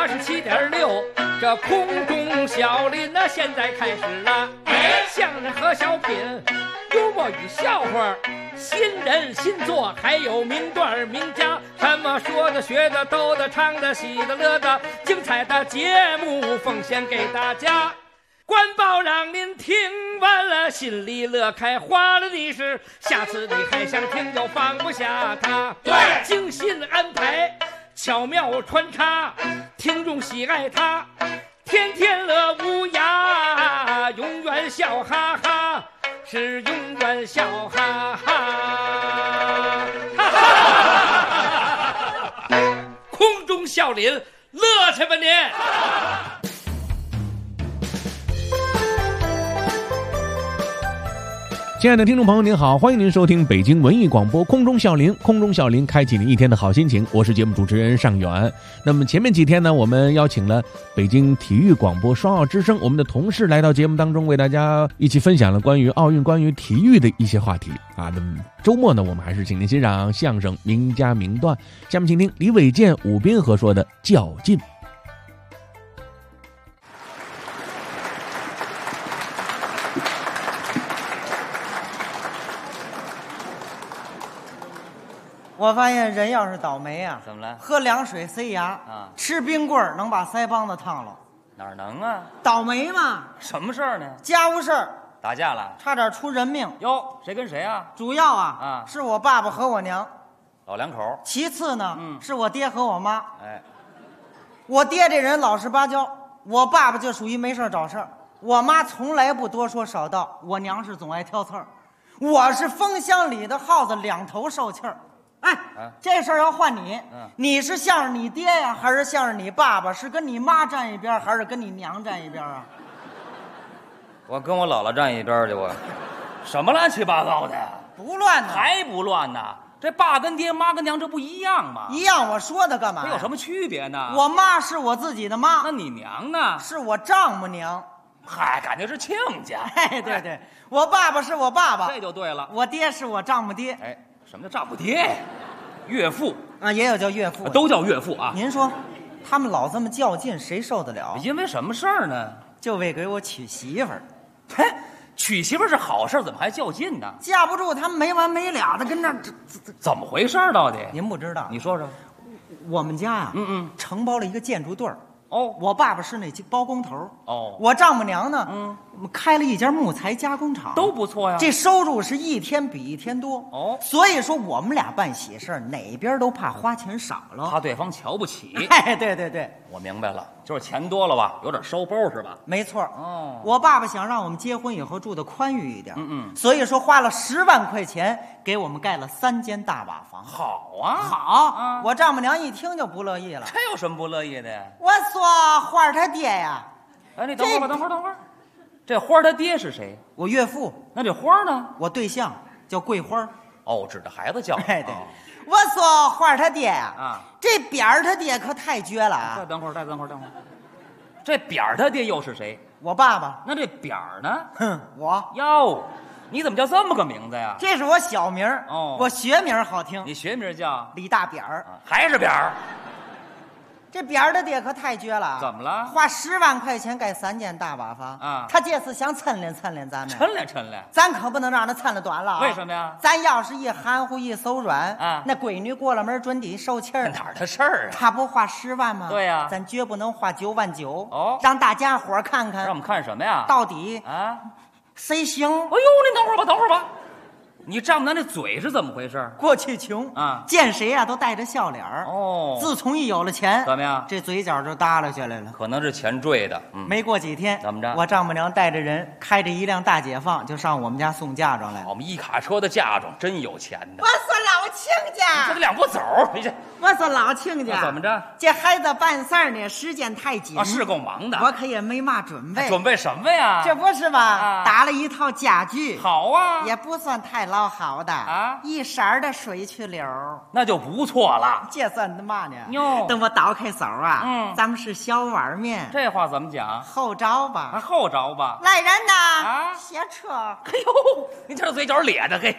87.6，这空中小林呢，现在开始了。相声和小品，幽默与笑话，新人新作，还有名段名家，什么说的、学的、逗的、唱的、喜的、乐的，精彩的节目奉献给大家。官报让您听完了，心里乐开花了的是，下次你还想听就放不下它。 对， 精心安排，巧妙穿插，听众喜爱它，天天乐无涯，永远笑哈哈，是永远笑哈哈。哈哈空中笑林，乐去吧您！ 亲爱的听众朋友您好，欢迎您收听北京文艺广播空中笑林，空中笑林开启您一天的好心情，我是节目主持人尚远。那么前面几天呢，我们邀请了北京体育广播双奥之声我们的同事来到节目当中，为大家一起分享了关于奥运、关于体育的一些话题啊。那么周末呢，我们还是请您欣赏相声名家名段，下面请听李伟健、武斌和说的较劲。 我发现人要是倒霉啊， 怎么了？ 喝凉水塞牙啊， 吃冰棍儿能把腮帮子烫了， 哪儿能啊？ 倒霉嘛。 什么事儿呢？ 家务事儿打架了？ 差点出人命。 哟，谁跟谁啊？ 主要啊是我爸爸和我娘， 老两口。 其次呢是我爹和我妈。 哎， 我爹这人老实巴交，我爸爸就属于没事找事儿，我妈从来不多说少道，我娘是总爱挑刺儿，我是风箱里的耗子，两头受气儿。哎，这事儿要换你，你是向着你爹呀，还是向着你爸爸？是跟你妈站一边，还是跟你娘站一边啊？ 我跟我姥姥站一边去，我什么乱七八糟的？ 不乱呢， 还不乱呢？这爸跟爹，妈跟娘，这不一样吗？ 一样，我说的干嘛？ 这有什么区别呢？ 我妈是我自己的妈， 那你娘呢？ 是我丈母娘。 嗨，感觉是亲家。 哎，对对，我爸爸是我爸爸， 这就对了。 我爹是我丈母爹。 哎。什么叫丈母爹？岳父啊，也有叫岳父， 都叫岳父啊。 您说，他们老这么较劲，谁受得了？ 因为什么事儿呢？ 就为给我娶媳妇儿。 嘿，娶媳妇儿是好事，怎么还较劲呢？ 架不住他们没完没了的跟那怎么回事到底？ 您不知道？ 你说说。 我们家呀，承包了一个建筑队儿。 哦， 我爸爸是那包工头。 哦， 我丈母娘呢，开了一家木材加工厂， 都不错呀。 这收入是一天比一天多。 哦， 所以说我们俩办喜事儿，哪边都怕花钱少了， 怕对方瞧不起。 哎，对对对， 我明白了，就是钱多了吧，有点烧包是吧？ 没错。 哦， 我爸爸想让我们结婚以后住得宽裕一点，所以说花了10万块钱给我们盖了3间大瓦房。 好啊， 好。我丈母娘一听就不乐意了。 这有什么不乐意的呀？ 我说花儿他爹呀， 哎，你等会儿吧，等会儿。这花儿他爹是谁？ 我岳父。 那这花儿呢？ 我对象叫桂花。 哦，指着孩子叫。 哎，对。我说花儿他爹呀，这扁儿他爹可太绝了啊！ 再等会儿。这扁儿他爹又是谁？ 我爸爸。 那这扁儿呢？ 哼，我。 哟，你怎么叫这么个名字呀？ 这是我小名儿。 哦， 我学名好听。 你学名叫李大扁儿。 还是扁儿？ 这扁儿的爹可太绝了！ 怎么了？ 花10万块钱盖3间大瓦房啊！ 他这次想抻练咱们， 抻练， 咱可不能让他抻了短了啊！ 为什么呀？ 咱要是一含糊一手软啊， 那闺女过了门准得受气儿。 哪儿的事儿啊？ 他不花10万吗？ 对呀， 咱绝不能花9万9 哦， 让大家伙看看。 让我们看什么呀？ 到底啊， 谁行？ 哎呦，你等会儿吧。你丈母娘这嘴是怎么回事？ 过去穷啊， 见谁呀都带着笑脸儿。 哦， 自从一有了钱， 怎么样？ 这嘴角就耷拉下来了。 可能是钱坠的。 没过几天， 怎么着？ 我丈母娘带着人开着一辆大解放，就上我们家送嫁妆来。 我们一卡车的嫁妆，真有钱的。 我说老亲家， 这2步走，你这。 我说老亲家， 怎么着？ 这孩子办事儿呢，时间太紧啊，是够忙的。 我可也没嘛准备。 准备什么呀？ 这不是吧？打了一套家具。 好啊， 也不算太老好的啊， 一色的水曲柳， 那就不错了。 这算的嘛呢？ 哟， 等我倒开手啊，咱们是小碗面。 这话怎么讲？ 后着吧， 后着吧。 来人呐！ 啊， 歇车！ 哎呦，你这嘴角咧的嘿。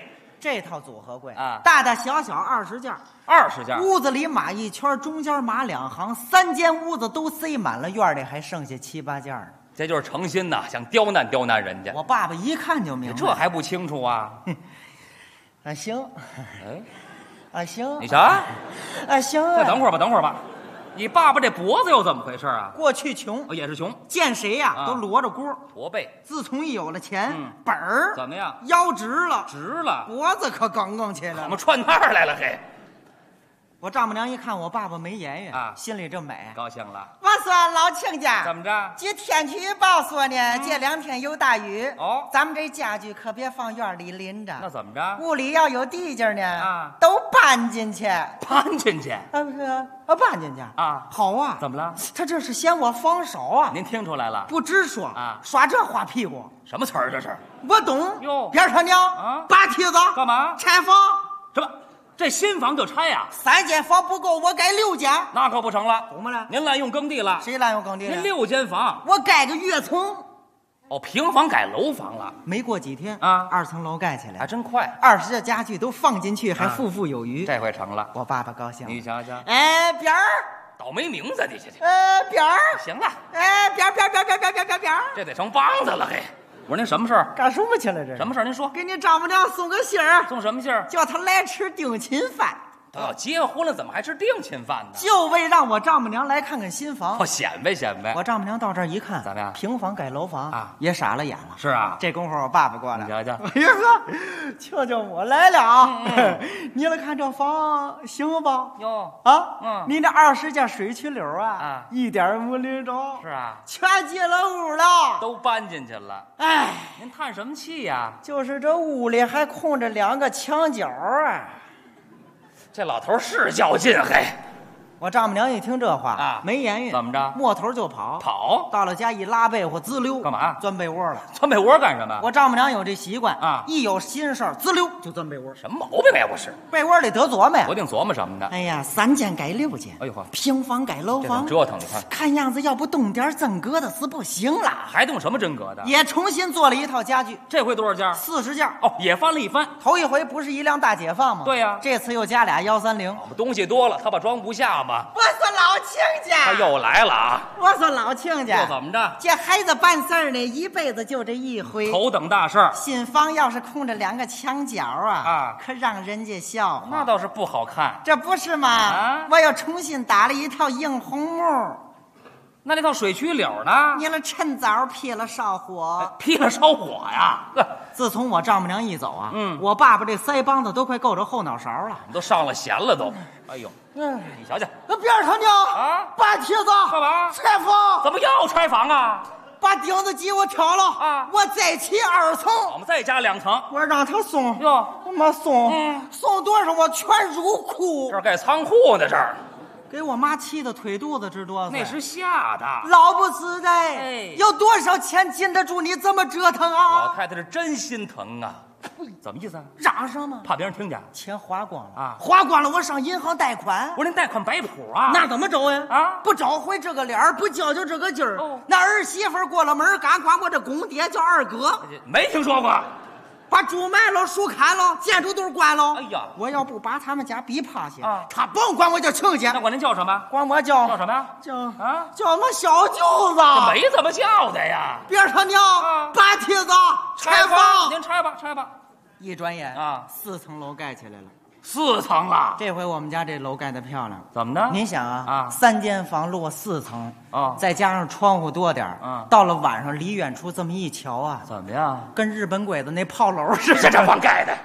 这套组合柜啊大大小小20件 ，20件。 屋子里码一圈，中间码2行，3间屋子都塞满了，院里还剩下7、8件呢。 这就是诚心呐，想刁难刁难人家。 我爸爸一看就明白， 这还不清楚啊？ 啊行， 哎， 啊行， 你啥？ 啊行， 再等会儿吧，等会儿吧。你爸爸这脖子又怎么回事啊？ 过去穷， 也是穷， 见谁呀、 啊都罗着锅。 驼背， 自从一有了钱， 嗯本儿怎么样？ 腰直了， 直了， 脖子可梗梗起来了怎么。串那儿来了？嘿， 我丈母娘一看我爸爸没言语啊心里正美。 高兴了。 我说老亲家， 怎么着？ 据天气预报说呢，这2天有大雨。 哦咱们这家具可别放院里淋着， 那怎么着？ 屋里要有地界呢， 啊都搬进去。 搬进去不是搬进去啊？ 好啊， 怎么了？ 他这是嫌我房少啊？ 您听出来了？ 不直说啊耍这花屁股。 什么词儿这是？ 我懂哟边他娘啊拔梯子干嘛？ 拆房什么？这新房就拆呀 ，3间房不够，我盖6间。 那可不成了。 懂吗了？ 您滥用耕地了。 谁滥用耕地了？ 您6间房， 我盖个跃层。 哦，平房改楼房了， 没过几天啊 2层楼盖起来还，真快。 20件家具都放进去，还啊富富有余。 这回成了。 我爸爸高兴。 你瞧瞧， 哎边儿， 倒霉名字，你瞧瞧。 边儿， 行了， 哎边儿， 这得成梆子了，嘿。我说您什么事儿？ 干什么去了这是？ 什么事儿？您说。 给你丈母娘送个信儿， 送什么信儿？ 叫他来吃定亲饭， 都要结婚了，怎么还吃定亲饭呢？ 就为让我丈母娘来看看新房哦，。显摆显摆。 我丈母娘到这儿一看， 怎么样平房改楼房啊也傻了眼了。 是啊， 这功夫我爸爸过来你，瞧瞧， 哎呀呵，瞧瞧我来了啊！你来看这房行吧？ 哟， 啊，你那20件水曲柳啊一点没淋着， 是啊， 全进了屋了。 都搬进去了。 哎， 您叹什么气呀？ 就是这屋里还空着2个墙角啊！ 这老头是较劲，嘿， 我丈母娘一听这话啊没言语， 怎么着摸头就跑。 跑到了家一拉被窝，滋溜干嘛钻被窝了。 钻被窝干什么？ 我丈母娘有这习惯啊一有心事儿，滋溜就钻被窝。 什么毛病也不是， 被窝里得琢磨呀我。定琢磨什么呢？ 哎呀，3间改6间， 哎呦呵平房改楼这房怎么，折腾？你看， 看样子要不动点真格的是不行了。 还动什么真格的？ 也重新做了一套家具这回多少件 ，40件。 哦，也翻了一番。 头一回不是一辆大解放吗？ 对呀这次又加俩130。 我们东西多了，他怕装不下嘛。 我说老亲家， 他又来了啊！ 我说老亲家， 又怎么着？ 这孩子办事儿呢，一辈子就这一回。 头等大事儿， 新房要是空着2个墙角啊可让人家笑话。 那倒是不好看。 这不是吗？ 啊我又重新打了一套硬红木， 那套水曲柳呢？ 你了趁早劈了烧火。 劈了烧火呀！呵， 自从我丈母娘一走啊， 嗯我爸爸这腮帮子都快够着后脑勺了。 都上了弦了都。哎呦， 嗯， 你瞧瞧， 那边上娘啊搬梯子干嘛拆房， 怎么又拆房啊？ 把钉子给我挑了啊我再起2层。 我们再加2层。 我让他送哟， 他妈送， 嗯送多少我全入库这。儿盖仓库呢，这儿给我妈气得腿肚子直哆嗦。 那是下的。 老不自在， 哎有多少钱禁得住你这么折腾老啊？ 太太是真心疼啊！怎么意思啊？ 嚷什么？ 怕别人听见？ 钱花光了啊花光了，我上银行贷款我。说您贷款摆谱啊？ 那怎么找呀？ 啊不找回这个脸儿，不教就这个劲儿。 哦那儿媳妇儿过了门儿，赶管我这公爹叫二哥， 没听说过。 把猪卖了，树砍了，建筑都关了。 哎呀我要不把他们家逼趴下， 啊他甭管我叫亲家那，管您叫什么？ 管我叫叫什么呀？ 叫啊叫我们小舅子。 这没怎么叫的呀。 边他娘啊搬梯子拆房。 您拆吧，拆吧。 一转眼啊 4层楼盖起来了。 4层了， 这回我们家这楼盖得漂亮。 怎么呢？ 您想啊， 啊 3间房落4层， 哦再加上窗户多点儿嗯到了晚上离远处这么一瞧啊， 怎么样？ 跟日本鬼子那炮楼似的。 这房盖的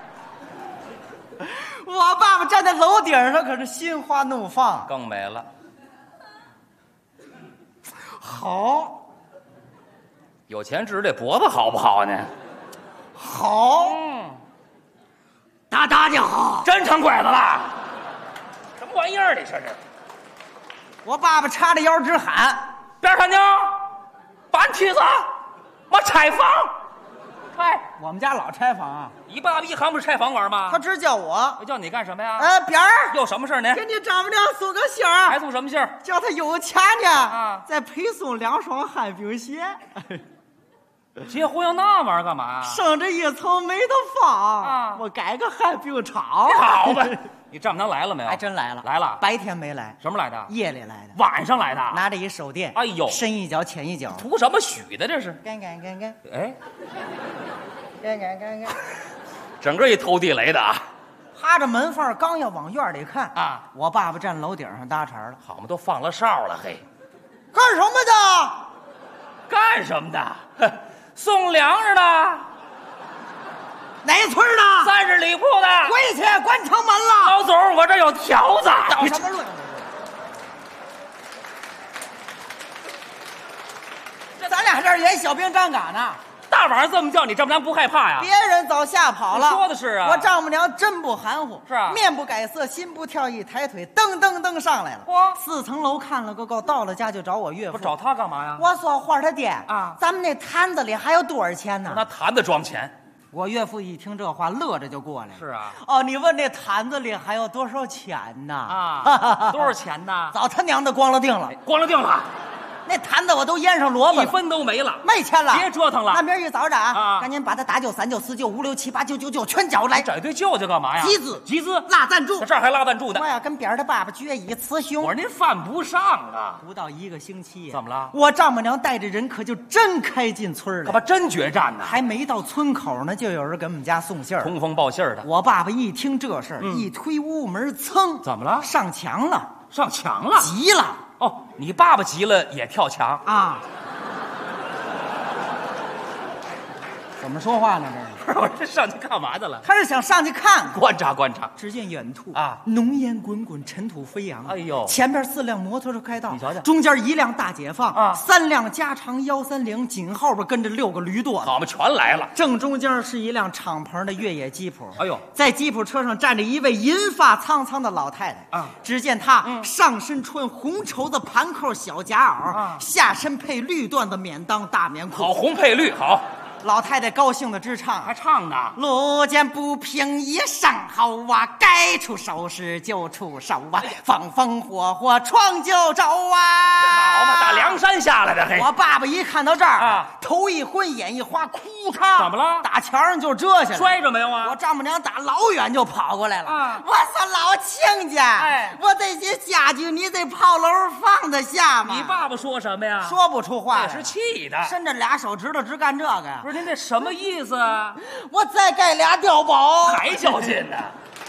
我爸爸站在楼顶上可是心花怒放。 更美了。 好， 有钱指这脖子好不好呢？ 好，大大的好。 真成鬼子了？什么玩意儿？你这是？ 我爸爸叉着腰直喊边上娘，搬梯子，我拆房，拆。：“ 我们家老拆房啊！” 你爸爸一行不是拆房玩吗？ 他直叫我。 叫你干什么呀？ 边儿有什么事儿呢？ 给你丈母娘送个信儿， 还送什么信儿？ 叫他有钱呢， 啊再陪送2双旱冰鞋。 结婚要那玩意儿干嘛呀？ 生这一层没得放啊！ 我改个旱冰场。 好吧，你丈母娘来了没有？ 还真来了， 来了。 白天没来， 什么来的？ 夜里来的， 晚上来的。 拿着一手电， 哎呦， 深一脚浅一脚， 图什么许的这是？ 干， 哎， 干， 整个一偷地雷的啊！ 趴着门缝刚要往院里看啊， 我爸爸站楼顶上搭茬了， 好嘛，都放了哨了，嘿， 干什么的？ 干什么的？哼，送粮食的， 哪村的 ？30里铺的。 回去关城门了。 老总，我这有条子。 捣什么乱？这咱俩这儿演小兵张嘎呢。 大晚上这么叫，你丈母娘不害怕呀？ 别人早吓跑了。 说的是啊， 我丈母娘真不含糊。 是啊， 面不改色，心不跳，一抬腿，噔上来了。 哇 ，4层楼看了个够，到了家就找我岳父。 不找他干嘛呀？ 我说花他爹啊， 咱们那坛子里还有多少钱呢？ 那坛子装钱。 我岳父一听这话，乐着就过来了。 是啊。 哦，你问那坛子里还有多少钱呢？ 啊，多少钱呢？ 早他娘的光了腚了， 光了腚了。 那坛子我都腌上萝卜了， 1分都没了， 没钱了， 别折腾了。 那明儿一早上啊， 赶紧把他打9、3、9、4、9、5、6、7、8、9、9、9全缴来。 整一堆舅舅干嘛呀？集资， 拉赞助， 这儿还拉赞助呢。 我要跟边儿的爸爸决一雌雄。 我说您犯不上啊！ 不到1个星期， 怎么了？ 我丈母娘带着人可就真开进村了， 干嘛真决战呢？ 还没到村口呢，就有人给我们家送信儿， 通风报信儿的。 我爸爸一听这事儿，一推屋门，噌， 怎么了？ 上墙了， 上墙了， 急了。 哦，你爸爸急了也跳墙啊？怎么说话呢？这是我这上去干嘛去了？ 他是想上去看看， 观察观察。 只见远处啊， 浓烟滚滚，尘土飞扬。 哎呦， 前边4辆摩托车开道， 你瞧瞧， 中间1辆大解放啊 ，3辆加长130，紧后边跟着6个驴垛子， 好嘛，全来了。 正中间是一辆敞篷的越野吉普。 哎呦， 在吉普车上站着一位银发苍苍的老太太。 啊， 只见她上身穿红绸子盘扣小夹袄，下身配绿缎子免裆大棉裤。 好，红配绿，好。 老太太高兴的直唱， 还唱呢。 路见不平一声吼啊，该出手时就出手啊，风风火火闯九州啊！ 好嘛，打梁山下来的嘿。 我爸爸一看到这儿啊， 头一昏，眼一花，哭嚓！ 怎么了？ 打墙上就折下来， 摔着没有啊？ 我丈母娘打老远就跑过来了。 啊！ 我说老亲家， 哎， 我这些家具你在炮楼放得下吗？ 你爸爸说什么呀？ 说不出话来， 也是气的， 伸着2手指头直干这个呀。 不是您这什么意思啊？ 我再盖俩碉堡， 还较劲呢。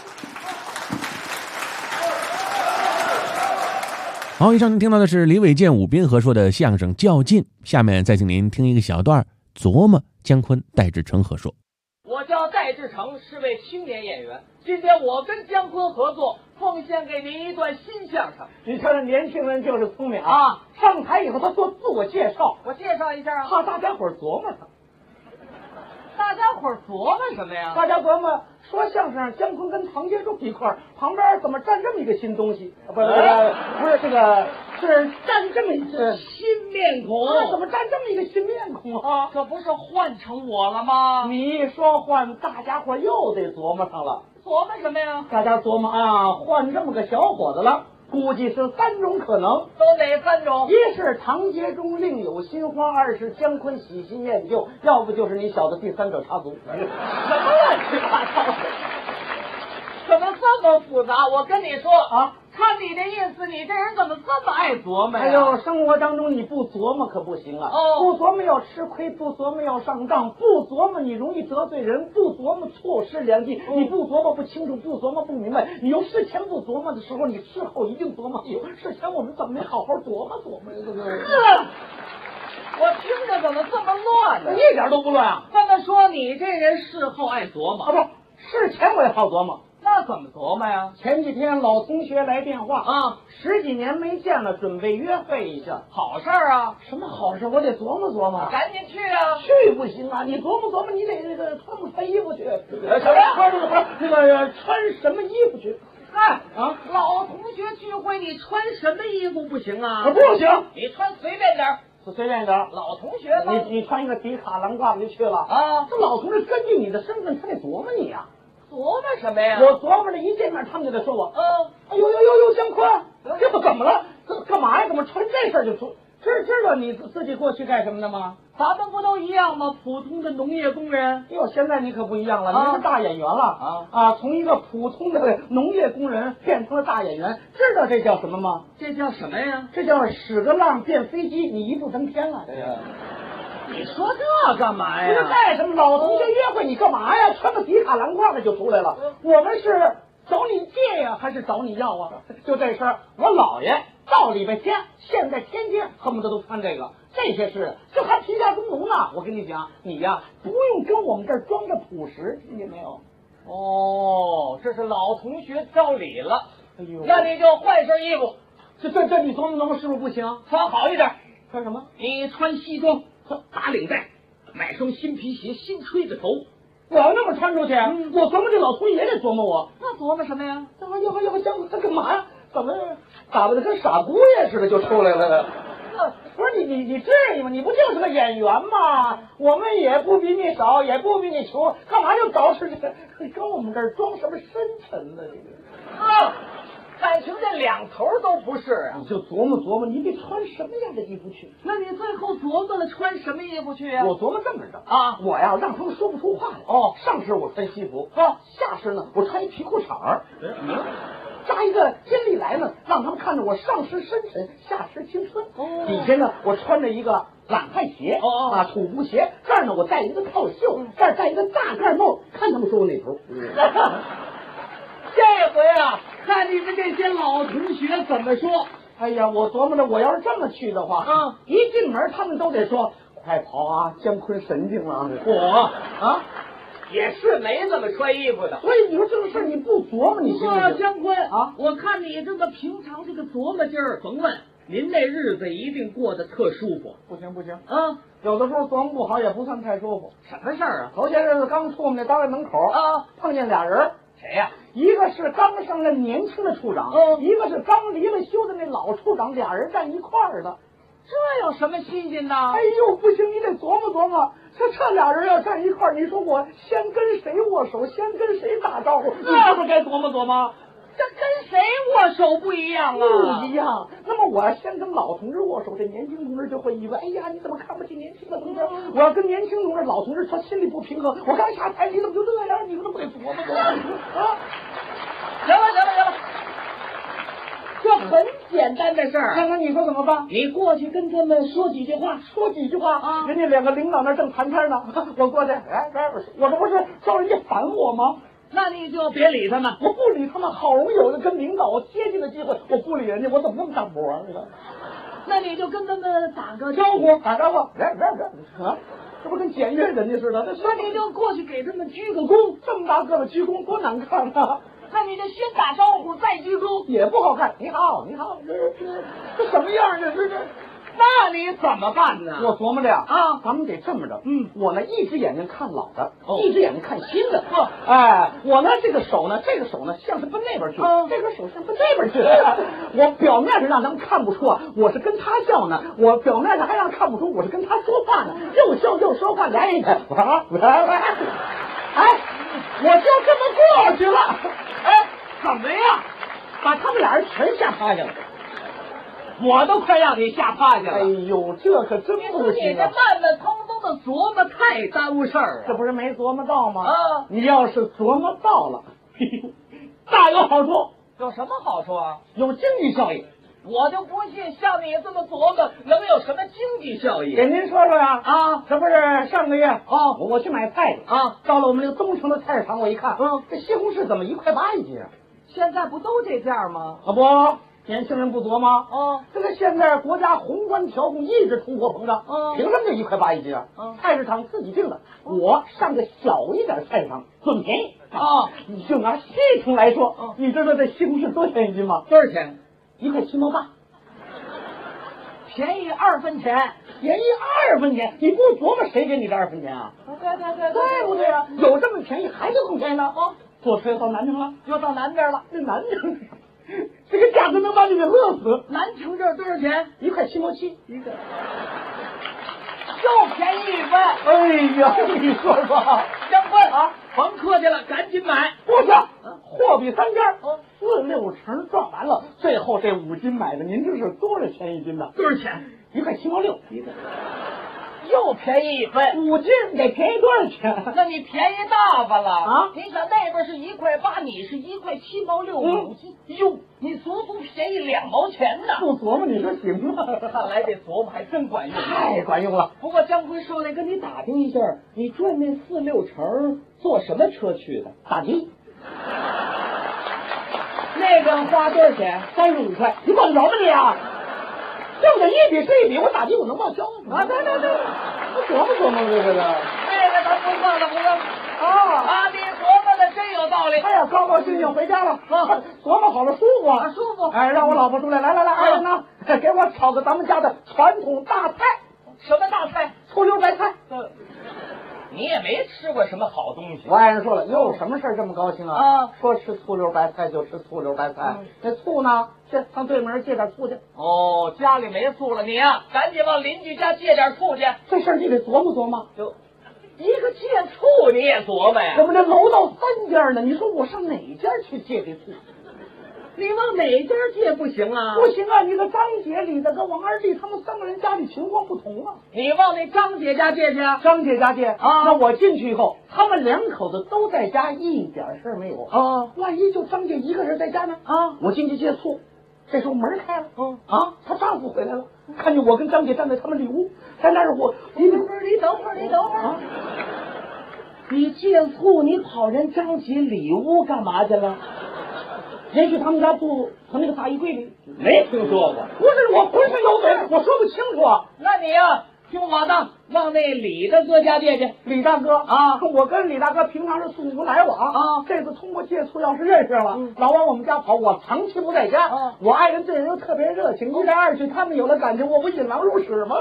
好，以上您听到的是李伟健、武斌和说的相声《较劲》，下面再请您听一个小段琢磨姜昆、戴志诚合说。 我叫戴志诚，是位青年演员。今天我跟姜昆合作，奉献给您一段新相声。 你看这年轻人就是聪明啊！上台以后他做自我介绍， 我介绍一下啊， 怕大家伙琢磨他。 大家伙琢磨什么呀？ 大家琢磨说相声，姜昆跟唐杰忠一块儿，旁边怎么站这么一个新东西？不是这个，是站这么一个新面孔。 怎么站这么一个新面孔啊？ 这不是换成我了吗？ 你一说换，大家伙又得琢磨上了。 琢磨什么呀？ 大家琢磨啊，换这么个小伙子了。估计是3种可能， 都哪3种？ 一是唐杰忠另有新花，2是姜昆喜新厌旧，要不就是你小子第3者插足。 什么乱七八糟？怎么这么复杂？我跟你说啊， 看你的意思，你这人怎么这么爱琢磨呀？ 哎呦，生活当中你不琢磨可不行啊！ 哦， 不琢磨要吃亏，不琢磨要上当，不琢磨你容易得罪人，不琢磨错失良机。你不琢磨不清楚，不琢磨不明白。你有事前不琢磨的时候，你事后一定琢磨。哎呦，事前我们怎么没好好琢磨琢磨呀？这个。 我听着怎么这么乱呢？ 一点都不乱啊！ 这么说，你这人事后爱琢磨啊？不，事前我也好琢磨。 那怎么琢磨呀？ 前几天老同学来电话啊 ，10几年没见了，准备约会一下。 好事儿啊！ 什么好事？我得琢磨琢磨。 赶紧去啊！ 去不行啊！你琢磨琢磨，你得这个穿不穿衣服去？什么？不是那个穿什么衣服去？ 哎啊！老同学聚会，你穿什么衣服不行啊？ 不行， 你穿随便点儿。 随便点。 老同学吗？ 你穿一个迪卡蓝褂子就去了啊？ 这老同志根据你的身份，他得琢磨你呀。 琢磨什么呀？ 我琢磨着一见面，他们就得说我。哎呦，姜昆，这不怎么了？干嘛呀？怎么穿这事就知道你自己过去干什么的吗？ 咱们不都一样吗？普通的农业工人。 哟，现在你可不一样了，你是大演员了从一个普通的农业工人变成了大演员，知道这叫什么吗？ 这叫什么呀？ 这叫使个浪变飞机，你一步登天了。 你说这干嘛呀？ 不是干什么？老同学约会，你干嘛呀？穿个迪卡蓝褂的就出来了。我们是找你借呀，还是找你要啊？就这事儿，我姥爷到礼拜天，现在天天恨不得都穿这个。这些事这还皮下工农呢。我跟你讲，你呀不用跟我们这儿装着朴实，听见没有？ 哦，这是老同学挑理了。 哎呦， 那你就换身衣服， 这你琢磨是不是不行？ 穿好一点。 穿什么？ 你穿西装，打领带，买双新皮鞋，新吹着头。 我要那么穿出去，我琢磨这老头也得琢磨我。 那琢磨什么呀？ 要他干嘛呀？怎么打扮的跟傻姑爷似的就出来了？不是你至于吗？你不就是个演员吗？我们也不比你少，也不比你穷，干嘛就捯饬这个？跟我们这儿装什么深沉呢？这个感情这两头都不是啊！ 你就琢磨，你得穿什么样的衣服去？ 那你最后琢磨了穿什么衣服去呀？ 我琢磨这么着我呀让他们说不出话来。上身我穿西服下身呢我穿一皮裤衩扎一个金利来呢，让他们看着我上身深沉，下身青春。底下呢我穿着一个懒汉鞋土布鞋，这儿呢我戴一个套袖，这儿戴一个大盖帽，看他们说我哪头。 这回啊，看你们这些老同学怎么说。 哎呀，我琢磨着，我要是这么去的话一进门他们都得说快跑啊，姜昆神经了。 我也是没怎么穿衣服的。 所以你说这个事儿你不琢磨，你行不行？ 姜昆我看你这个平常这个琢磨劲儿，甭问，您这日子一定过得特舒服。 不行有的时候琢磨不好也不算太舒服。 什么事儿啊？ 头些日子刚出我们那单位门口碰见俩人。 谁呀？ 一个是刚上任年轻的处长一个是刚离了休的那老处长，俩人站一块儿的。 这有什么新鲜的？ 哎呦，不行，你得琢磨。这俩人要站一块儿，你说我先跟谁握手，先跟谁打招呼，你是不是该琢磨？ 这跟谁握手不一样啊？ 不一样。那么我要先跟老同志握手，这年轻同志就会以为，哎呀，你怎么看不起年轻的同志？我要跟年轻同志、老同志，他心里不平衡。我刚下台，你怎么就这样？你说不得琢磨行了， 这很简单的事儿。 那你说怎么办？ 你过去跟他们说几句话人家两个领导那正谈天呢，我过去，我这不是招人家烦我吗？ 那你就别理他们。 我不理他们，好容易有个跟领导接近的机会，我不理人家，我怎么那么大波啊？ 那你就跟他们打个招呼， 这不跟检阅人家似的？ 那你就过去给他们鞠个躬， 这么大个子鞠躬多难看啊！ 那你就先打招呼再鞠躬， 也不好看。你好，这什么样这？ 那你怎么办呢？ 我琢磨着呀咱们得这么着。我呢一只眼睛看老的，一只眼睛看新的。我呢这个手呢像是奔那边去，这个手像奔那边去。我表面上让他们看不出我是跟他笑呢，我表面上还让看不出我是跟他说话呢，又笑又说话，俩人我就这么过去了。 怎么样？ 把他们俩人全吓趴下了。 我都快让你吓趴下了。 哎呦，这可真不行你这慢慢通通的琢磨太耽误事儿这不是没琢磨到吗？你要是琢磨到了，大有好处。 有什么好处啊？ 有经济效益。 我就不信像你这么琢磨能有什么经济效益。 给您说说呀这不是上个月我去买菜去到了我们这个东城的菜市场，我一看这西红柿怎么1.8块一斤？ 现在不都这价吗？ 不，年轻人不琢磨这个现在国家宏观调控抑制通货膨胀凭什么就1.8块一斤菜市场自己定的，我上个小一点菜市场准便宜你就拿西城来说你知道这西红柿多少钱一斤吗？ 多少钱 ？1.7毛8， 便宜2分钱， 便宜2分钱，你不琢磨谁给你这2分钱啊？对不对啊？有这么便宜还就更便宜呢坐车到南城了， 又到南边了。 这南城这个价格能把你给乐死。 南城这儿多少钱 ？1.7毛7一个， 又便宜1分。 哎呀，你说说， 姜昆甭客气了，赶紧买。 不行，货比三家，4、6成赚完了，最后这5斤买的，您这是多少钱一斤呢？ 多少钱 1块7毛6一个， 又便宜1分 5斤得便宜多少钱？ 那你便宜大发了啊！ 你想那边是1块8，你是1块7毛65斤，哟，你足便宜2毛钱呢。 不琢磨你说行吗？ 看来这琢磨还真管用， 太管用了。 不过江坤上来跟你打听一下，你转那4、6城坐什么车去的？ 打的那个花多少钱 ？35块。你管着吗你啊？挣的一笔是一笔，我打的我能报销啊！对，我琢磨琢磨这个。 那个咱不放了，不放啊！你琢磨的真有道理。 哎呀，高高兴兴回家了啊！琢磨好了，舒服啊， 舒服。 哎，让我老婆出来，来，二人呢，给我炒个咱们家的传统大菜。 什么大菜？ 醋溜白菜。 你也没吃过什么好东西。 我爱人说了，有什么事这么高兴啊？ 说吃醋溜白菜就吃醋溜白菜。这醋呢？去上对门借点醋去。 哦，家里没醋了，你呀，赶紧往邻居家借点醋去。 这事儿你得琢磨琢磨。 就一个借醋你也琢磨呀？ 我们这楼道3家呢，你说我上哪家去借这醋？ 你往哪家借不行啊？ 不行啊！你个张姐、李大哥、王二弟他们3个人家里情况不同啊。 你往那张姐家借去啊？ 张姐家借啊？ 那我进去以后，他们2口子都在家，一点事儿没有啊。 万一就张姐一个人在家呢？ 啊！ 我进去借醋，这时候门开了，她丈夫回来了，看见我跟张姐站在他们里屋，在那儿你等会儿。你借醋，你跑人张姐里屋干嘛去了？ 也许他们家住他那个大衣柜里， 没听说过。 不是我浑身有嘴，我说不清楚。 那你呀，听我的，往那李大哥家借去。 李大哥啊，我跟李大哥平常是素不来往啊， 这次通过借醋要是认识了，老往我们家跑，我长期不在家。我爱人对人又特别热情，一来二去，他们有了感情，我不引狼入室吗？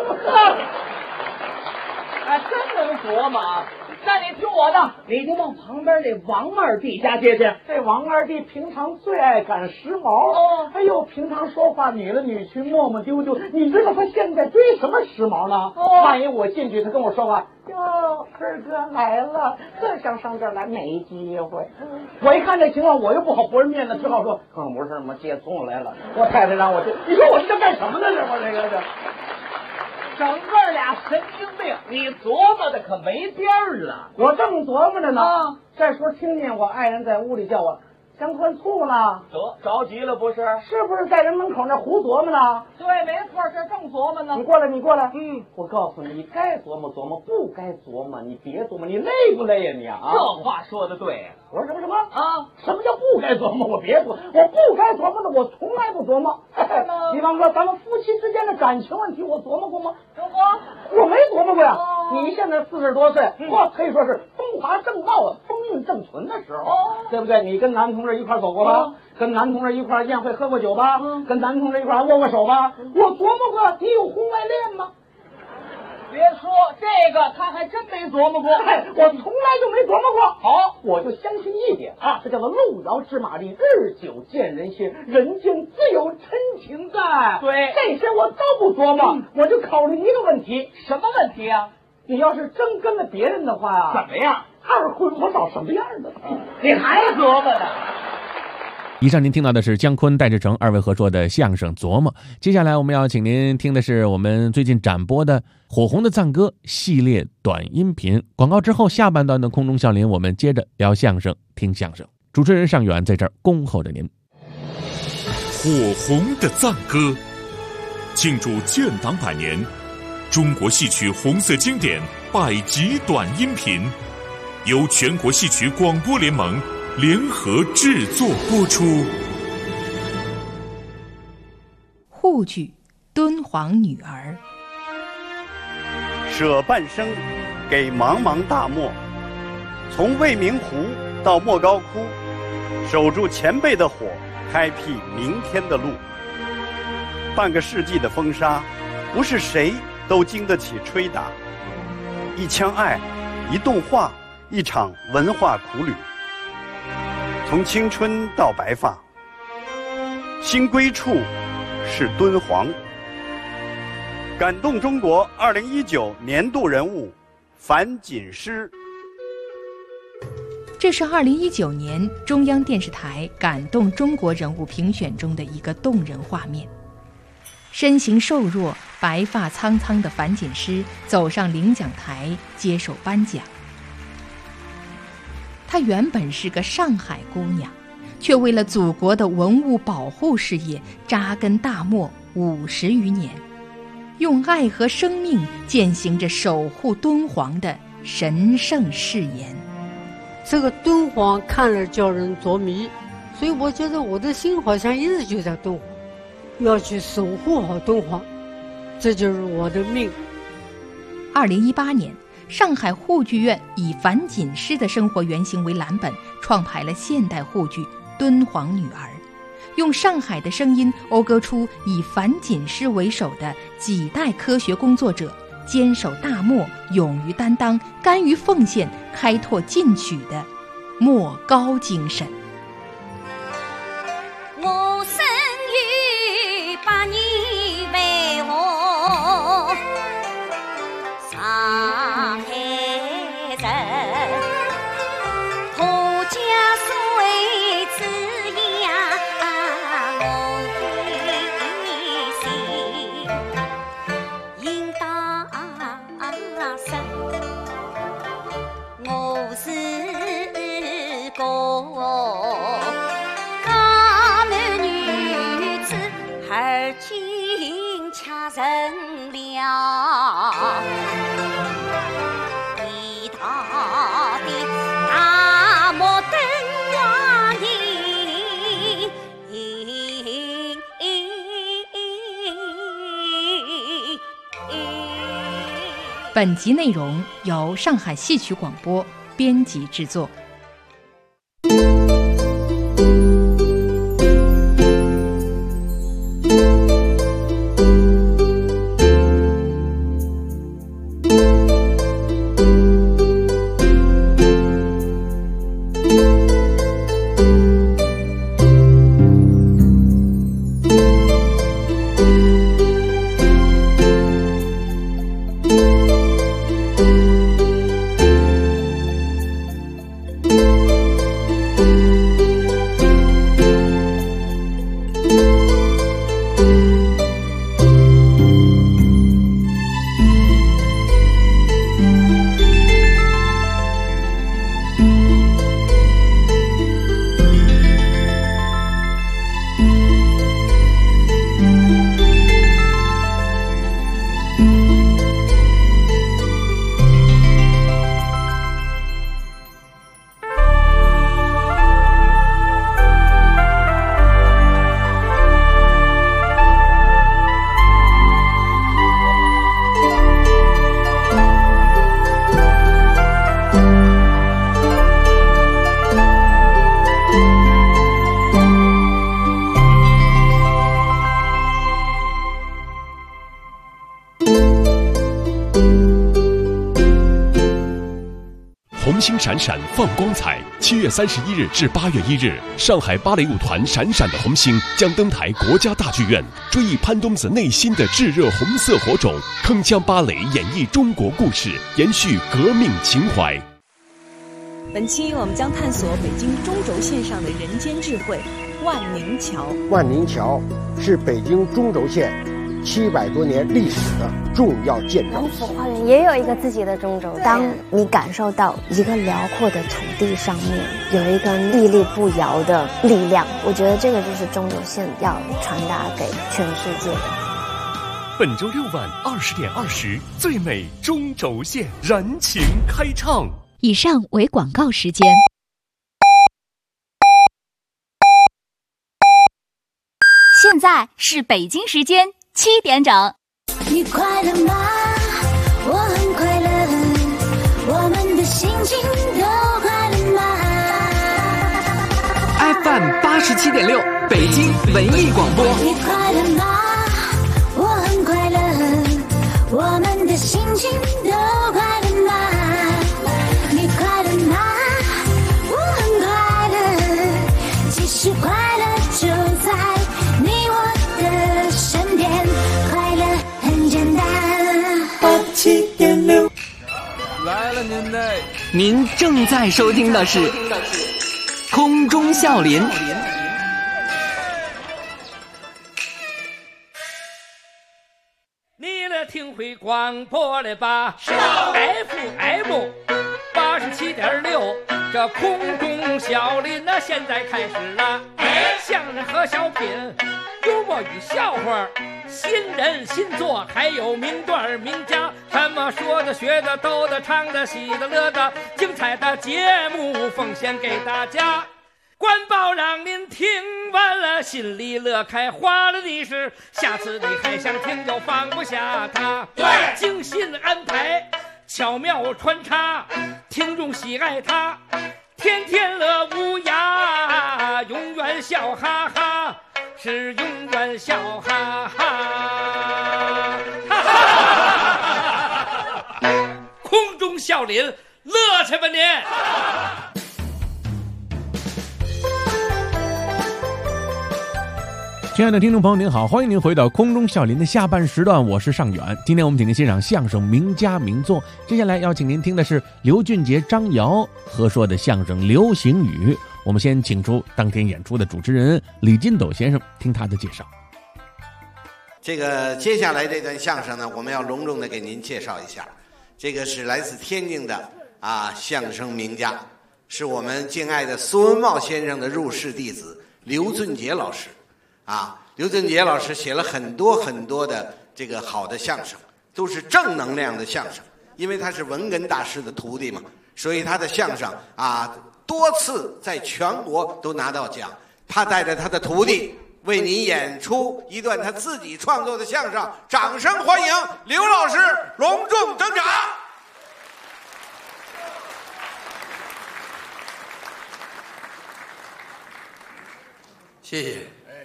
哎，真能琢磨啊！那你听我的，你就往旁边那王二弟家借去。 这王二弟平常最爱赶时髦，哎呦，平常说话女了女去，磨磨丢丢。你知道他现在追什么时髦呢？万一我进去，他跟我说话，哟，坤哥来了，特想上这儿来，没机会。我一看这情况，我又不好驳人面子，只好说，不是嘛，借醋来了。我太太让我去，你说我这干什么呢？我这个。 整个俩神经病，你琢磨的可没边儿了。 我正琢磨着呢，这时候听见我爱人在屋里叫我姜昆醋呢， 着急了不是？ 是不是在人门口那胡琢磨呢？ 对，没错，这正琢磨呢。 你过来。我告诉你，你该琢磨琢磨，不该琢磨你别琢磨，你累不累呀你啊？ 这话说的对呀。 我说什么啊？什么叫不该琢磨？我别琢磨，我不该琢磨的，我从来不琢磨。比方说咱们夫妻之间的感情问题，我琢磨过吗？我没琢磨过呀。你现在40多岁，我可以说是风华正茂啊，风韵正纯的时候，对不对？你跟男同志一块走过吧？跟男同志一块宴会喝过酒吧？跟男同志一块握过手吧？我琢磨过你有婚外恋吗？ 别说这个，他还真没琢磨过。 我从来就没琢磨过。 好， 我就相信一点啊，这叫做路遥知马力，日久见人心，人间自有真情在。 对， 这些我都不琢磨，我就考虑一个问题。 什么问题啊？ 你要是真跟了别人的话啊， 怎么样？ 二婚我找什么样的？ 你还琢磨呢？ 以上您听到的是姜昆、戴志诚二位合说的相声《琢磨》。接下来我们要请您听的是我们最近展播的火红的赞歌系列短音频。广告之后，下半段的空中笑林，我们接着聊相声、听相声。主持人尚远在这儿恭候着您。 火红的赞歌，庆祝建党100年，中国戏曲红色经典100集短音频，由全国戏曲广播联盟联合制作播出。 沪剧敦煌女儿， 舍半生给茫茫大漠，从未名湖到莫高窟，守住前辈的火，开辟明天的路。半个世纪的风沙，不是谁都经得起吹打。一腔爱，一动画，一场文化苦旅。从青春到白发，新归处是敦煌。感动中国2019年度人物樊锦诗。 这是2019年中央电视台感动中国人物评选中的一个动人画面。身形瘦弱、 白发苍苍的樊锦诗走上领奖台接受颁奖。她原本是个上海姑娘，却为了祖国的文物保护事业扎根大漠50余年，用爱和生命践行着守护敦煌的神圣誓言。 这个敦煌看了叫人着迷，所以我觉得我的心好像一直就在敦煌，要去守护好敦煌，这就是我的命。 2018年，上海沪剧院以樊锦诗的生活原型为蓝本，创排了现代沪剧《敦煌女儿》，用上海的声音讴歌出以樊锦诗为首的几代科学工作者坚守大漠、勇于担当、甘于奉献、开拓进取的莫高精神。 我生于8年为我上海人，土家水滋养我的心，应当生我是个江南女子，而今恰成了地大的大漠敦煌的本集内容由上海戏曲广播编辑制作。 红星闪闪放光彩，7月31日至8月1日，上海芭蕾舞团闪闪的红星将登台国家大剧院，追忆潘冬子内心的炙热红色火种，铿锵芭蕾演绎中国故事，延续革命情怀。 本期我们将探索北京中轴线上的人间智慧——万宁桥。 万宁桥是北京中轴线700多年历史的重要建造。 龙府花园也有一个自己的中轴线。当你感受到一个辽阔的土地上面有一个屹立不摇的力量，我觉得这个就是中轴线要传达给全世界的。 本周6晚20点20，最美中轴线燃情开唱。 以上为广告时间。现在是北京时间7点整。 你快乐吗？我很快乐，我们的心情都快乐吗 ？FM87.6，北京文艺广播。 你快乐吗？我很快乐，我们的心情都快乐吗？你快乐吗？我很快乐，其实快乐就在你我的身边，快乐很简单。87.6 来了您嘞！您正在收听的是空中笑林。 你回广播了吧？FM 87.6，这空中小林呢，现在开始了。相声和小品，幽默与笑话，新人新作，还有名段名家，什么说的、学的、逗的、唱的、喜的、乐的，精彩的节目奉献给大家。官报让您听完了，心里乐开花了的是，下次你还想听就放不下它。对，精心安排，巧妙穿插，听众喜爱它，天天乐无涯，永远笑哈哈，是永远笑哈哈。空中笑林，乐去吧您！ 亲爱的听众朋友您好，欢迎您回到空中笑林的下半时段，我是尚远。今天我们请您欣赏相声名家名作，接下来要请您听的是刘俊杰、张瑶合说的相声《流行语》。我们先请出当天演出的主持人李金斗先生，听他的介绍。 这个接下来这段相声呢，我们要隆重的给您介绍一下。这个是来自天津的相声名家，是我们敬爱的苏文茂先生的入室弟子刘俊杰老师。刘俊杰老师写了很多很多的这个好的相声，都是正能量的相声。因为他是文哏大师的徒弟嘛，所以他的相声多次在全国都拿到奖。他带着他的徒弟为您演出一段他自己创作的相声，掌声欢迎刘老师隆重登场。 谢谢。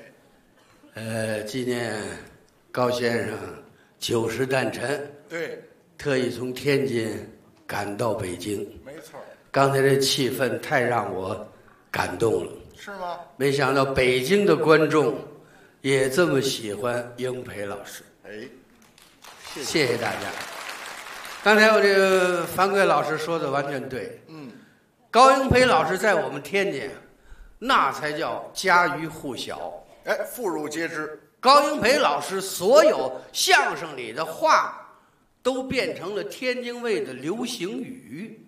纪念高先生90诞辰， 对， 特意从天津赶到北京。 没错。 刚才这气氛太让我感动了。 是吗？ 没想到北京的观众也这么喜欢英培老师。谢谢大家。刚才我这个樊贵老师说的完全对。高英培老师在我们天津，那才叫家喻户晓。 妇孺皆知。 高英培老师所有相声里的话，都变成了天津卫的流行语。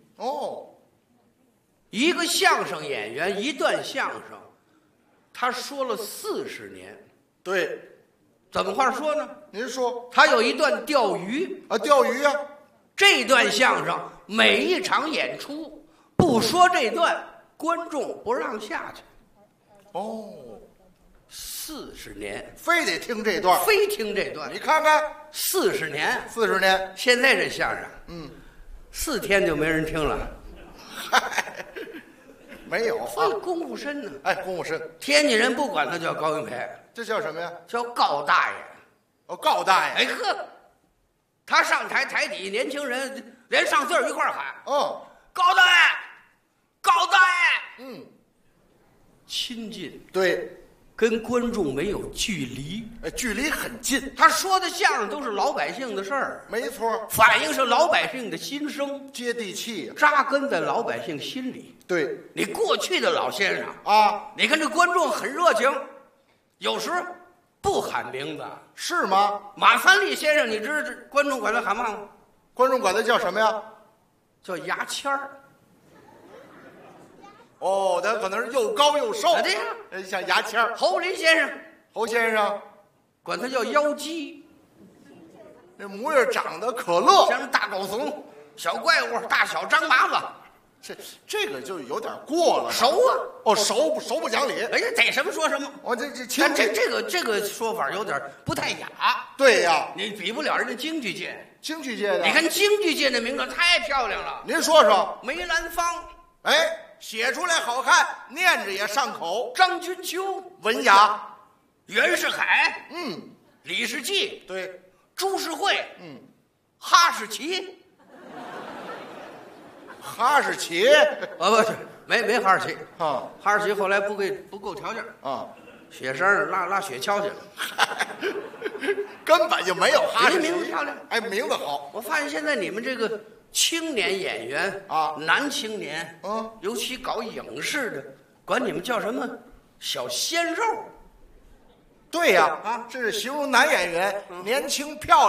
一个相声演员一段相声，他说了40年。 对， 怎么话说呢？ 您说。 他有一段钓鱼钓鱼啊。 这段相声每一场演出不说这段，观众不让下去。40年， 非得听这段， 非听这段。 你看看 ，40年 ，40年。 现在这相声，4天就没人听了。 没有功夫深呢。 功夫深。 天津人不管他叫高英培， 这叫什么呀？ 叫高大爷。 高大爷。 他上台，台底年轻人连上字一块喊。 高大爷， 高大爷。亲近。 对。 跟观众没有距离， 距离很近。 他说的相声都是老百姓的事儿， 没错， 反映是老百姓的心声， 接地气， 扎根在老百姓心里。 对， 你过去的老先生你跟这观众很热情，有时不喊名字。 是吗？ 马三立先生，你知道观众管他喊嘛？ 观众管他叫什么呀？ 叫牙签儿。 他可能是又高又瘦， 对呀， 像牙签儿。 侯林先生， 侯先生， 管他叫妖姬。 这模样长得可乐， 像大狗怂、小怪物、大小张麻子。 这个就有点过了。 熟啊！ 熟不讲理。 逮什么说什么。这个说法有点不太雅。 对呀， 你比不了人家京剧界。 京剧界的， 你看京剧界的名字太漂亮了。 您说说。 梅兰芳。 写出来好看，念着也上口。 张君秋， 文雅。 袁世凯，李世济， 对， 朱世惠，哈士奇， 哈士奇， 不是，没哈士奇哈士奇后来不够条件雪山拉雪橇去了， 根本就没有哈士奇。 名字漂亮， 名字好。 我发现现在你们这个青年演员男青年尤其搞影视的，管你们叫什么小鲜肉。 对呀，这是形容男演员年轻漂亮，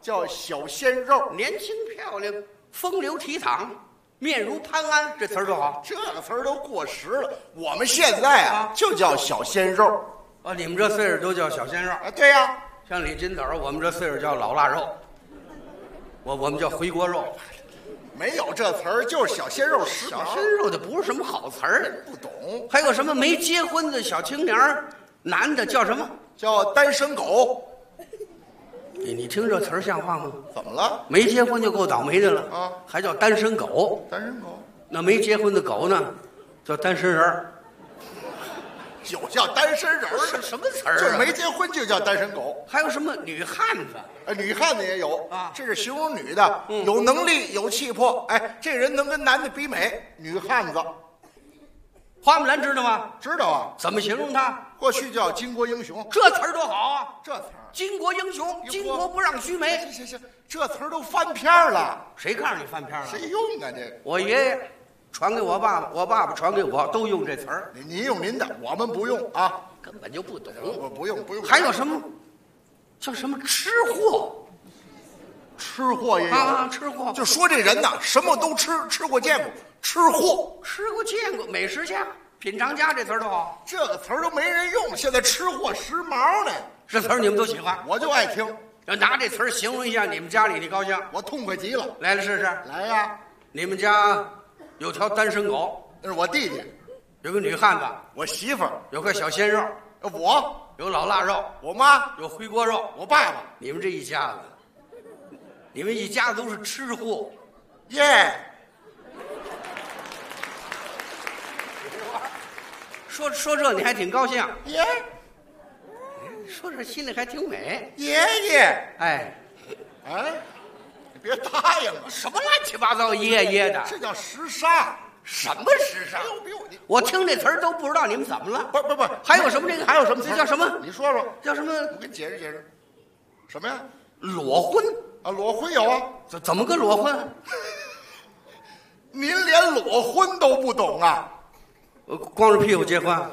叫小鲜肉， 年轻漂亮，风流倜傥，面如潘安，这词儿多好。 这个词儿都过时了，我们现在啊就叫小鲜肉。 啊，你们这岁数都叫小鲜肉啊？对呀， 像李金斗，我们这岁数叫老腊肉，我们叫回锅肉。 没有这词儿，就是小鲜肉时髦。 小鲜肉的不是什么好词儿， 不懂。 还有什么没结婚的小青年儿，男的叫什么？ 叫单身狗。 你听这词儿像话吗？ 怎么了？ 没结婚就够倒霉的了啊！ 还叫单身狗。 单身狗。 那没结婚的狗呢，叫单身人儿。 就叫单身人儿， 是什么词儿啊？ 就是没结婚就叫单身狗。 还有什么女汉子？ 女汉子也有啊， 这是形容女的，有能力有气魄。哎，这人能跟男的比美，女汉子。 花木兰知道吗？ 知道啊。 怎么形容她？ 过去叫巾帼英雄。 这词儿多好啊！ 这词儿， 巾帼英雄，巾帼不让须眉。 行，这词儿都翻篇了。 谁告诉你翻篇了？ 谁用啊？这个我爷爷传给我爸爸，我爸爸传给我，都用这词儿。 您用您的，我们不用啊， 根本就不懂。 我不用。 还有什么叫什么吃货？ 吃货也有啊，吃货就说这人呐，什么都吃，吃过见过，吃货， 吃过见过，美食家、品尝家，这词儿都好。 这个词儿都没人用，现在吃货时髦呢。 这词儿你们都喜欢， 我就爱听。 要拿这词儿形容一下你们家里，你高兴？ 我痛快极了。 来试试。 来呀！ 你们家有条单身狗， 那是我弟弟； 有个女汉子， 我媳妇儿； 有个小鲜肉， 我； 有老腊肉， 我妈； 有回锅肉， 我爸爸。 你们这一家子。你们一家子都是吃货， 耶！ 说这你还挺高兴， 耶！ 说这心里还挺美， 爷爷。 哎， 你别答应了， 什么乱七八糟爷爷的， 这叫时尚。 什么时尚？我听这词儿都不知道你们怎么了。 不， 还有什么这个？ 还有什么？ 这叫什么？ 你说说， 叫什么？ 我给你解释解释。什么呀？ 裸婚啊，裸婚有啊。 怎么个裸婚？ 您连裸婚都不懂啊？ 光着屁股结婚？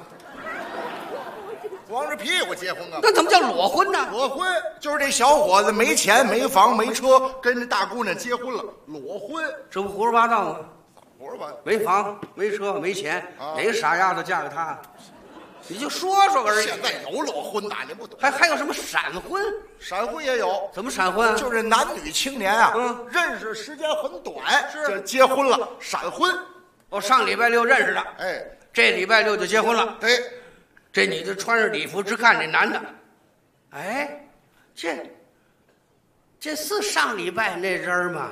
光着屁股结婚啊？ 那怎么叫裸婚呢？ 裸婚就是这小伙子没钱、没房、没车，跟这大姑娘结婚了，裸婚。 这不胡说八道吗？ 胡说八道。 没房、没车、没钱，哪个傻丫头嫁给他？你就说说而已。 现在有裸婚的，你不懂。 还有什么闪婚？ 闪婚也有。 怎么闪婚？ 就是男女青年啊，认识时间很短，就结婚了，闪婚。 我上礼拜六认识的， 哎， 这礼拜六就结婚了。 对， 这女的穿着礼服直看这男的，哎，这是上礼拜那人吗？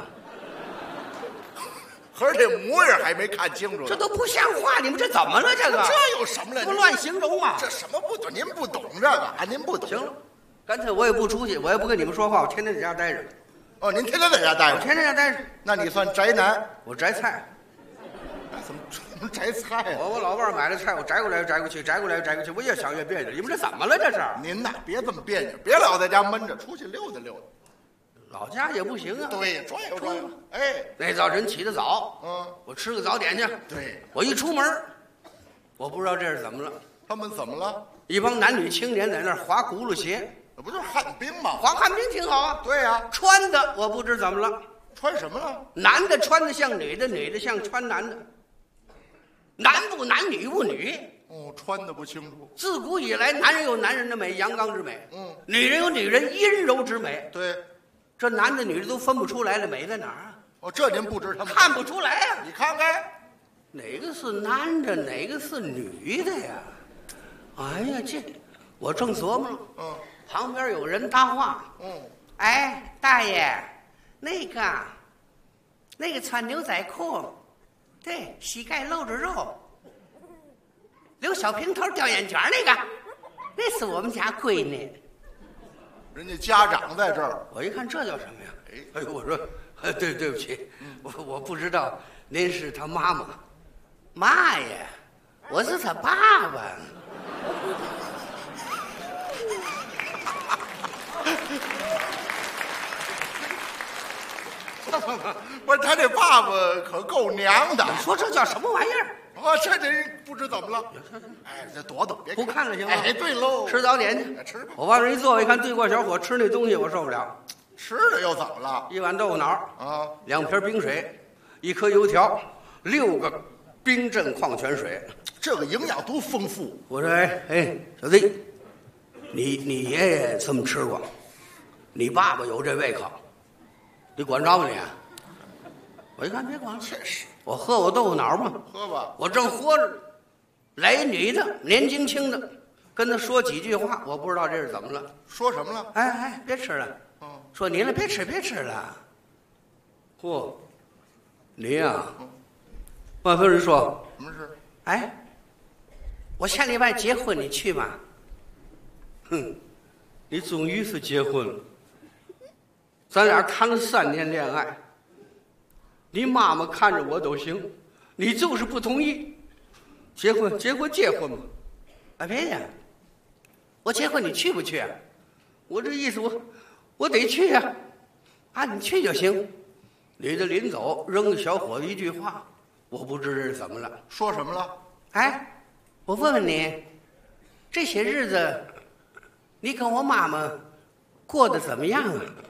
可是这模样还没看清楚， 这都不像话！你们这怎么了？这个这有什么了？ 不乱形容吗？ 这什么不懂？您不懂这个啊？您不懂。 行了，干脆我也不出去，我也不跟你们说话，我天天在家待着。 哦，您天天在家待着？ 我天天在家待着。 那你算宅男？ 我摘菜。 怎么摘菜啊？ 我老伴买的菜，我摘过来摘过去，摘过来摘过去，我越想越别扭。你们这怎么了？这是？ 您呐，别这么别扭，别老在家闷着，出去溜达溜达。 老家也不行啊。 对，转悠转悠。哎， 那早晨起得早，我吃个早点去。 对， 我一出门，我不知道这是怎么了。 他们怎么了？ 一帮男女青年在那儿滑轱辘鞋， 那不就是旱冰吗？ 滑旱冰挺好啊。 对呀， 穿的我不知怎么了。 穿什么了？ 男的穿的像女的，女的像穿男的。男不男，女不女。 哦，穿的不清楚。 自古以来，男人有男人的美，阳刚之美；女人有女人阴柔之美。 对， 这男的女的都分不出来了，美在哪儿啊？ 哦，这您不知他们看不出来啊！ 你看看， 哪个是男的，哪个是女的呀？哎呀，这我正琢磨了。旁边有人搭话。哎，大爷，那个穿牛仔裤，对，膝盖露着肉，留小平头掉眼圈那个，那是我们家闺女。 人家家长在这儿， 我一看这叫什么呀？哎呦，我说，对不起，我不知道您是他妈妈。妈呀，我是他爸爸。 不是他这爸爸可够娘的。 你说这叫什么玩意儿？ 这人不知怎么了。哎，这躲躲，别不看了行吗？ 哎，对喽， 吃早点去。 吃吧。 我往这一坐，我一看对过小伙吃那东西，我受不了。 吃的又怎么了 ？1碗豆腐脑啊 ，2瓶冰水，1颗油条，6个冰镇矿泉水， 这个营养多丰富。 我说，哎，小子，你爷爷这么吃过，你爸爸有这胃口，你管着吗你？我一看别管了， 确实， 我喝我豆腐脑嘛， 喝吧。 我正活着，来一女的，年轻轻的，跟他说几句话，我不知道这是怎么了。 说什么了？ 哎，别吃了。说你了，别吃了。嚯，你呀，万夫人说什么事？ 哎，我下礼拜结婚，你去吗？哼，你终于是结婚了。咱俩谈了3年恋爱，你妈妈看着我都行，你就是不同意。结婚嘛。哎，别呀，我结婚你去不去啊？我这意思我得去呀。啊，你去就行。女的临走扔给小伙子一句话，我不知这是怎么了。 说什么了？ 哎，我问问你，这些日子你跟我妈妈过得怎么样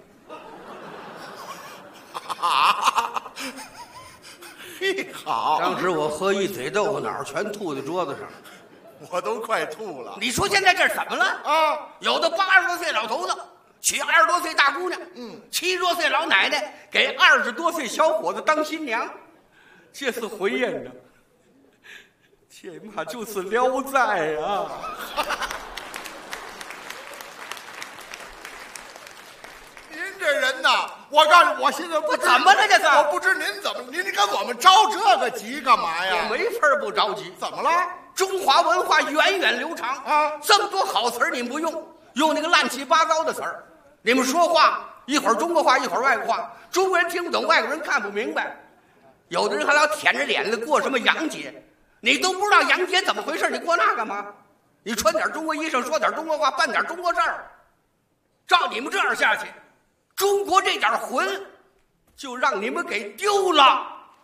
啊？嘿，好！ 当时我喝一嘴豆腐脑，全吐在桌子上， 我都快吐了。 你说现在这怎么了啊？ 有的80多岁老头子娶20多岁大姑娘，70多岁老奶奶给20多岁小伙子当新娘，这是婚姻呢？这嘛就是聊斋啊！ 您这人呐，我告诉你，我现在不知怎么了这是？ 我不知您怎么，您跟我们着这个急干嘛呀？ 我没法不着急。 怎么了？ 中华文化源远流长啊，这么多好词儿你们不用，用那个乱七八糟的词儿。你们说话一会儿中国话一会儿外国话，中国人听不懂，外国人看不明白。有的人还老舔着脸子过什么洋节，你都不知道洋节怎么回事，你过那干嘛？你穿点中国衣裳，说点中国话，办点中国事儿。照你们这样下去，中国这点魂就让你们给丢了。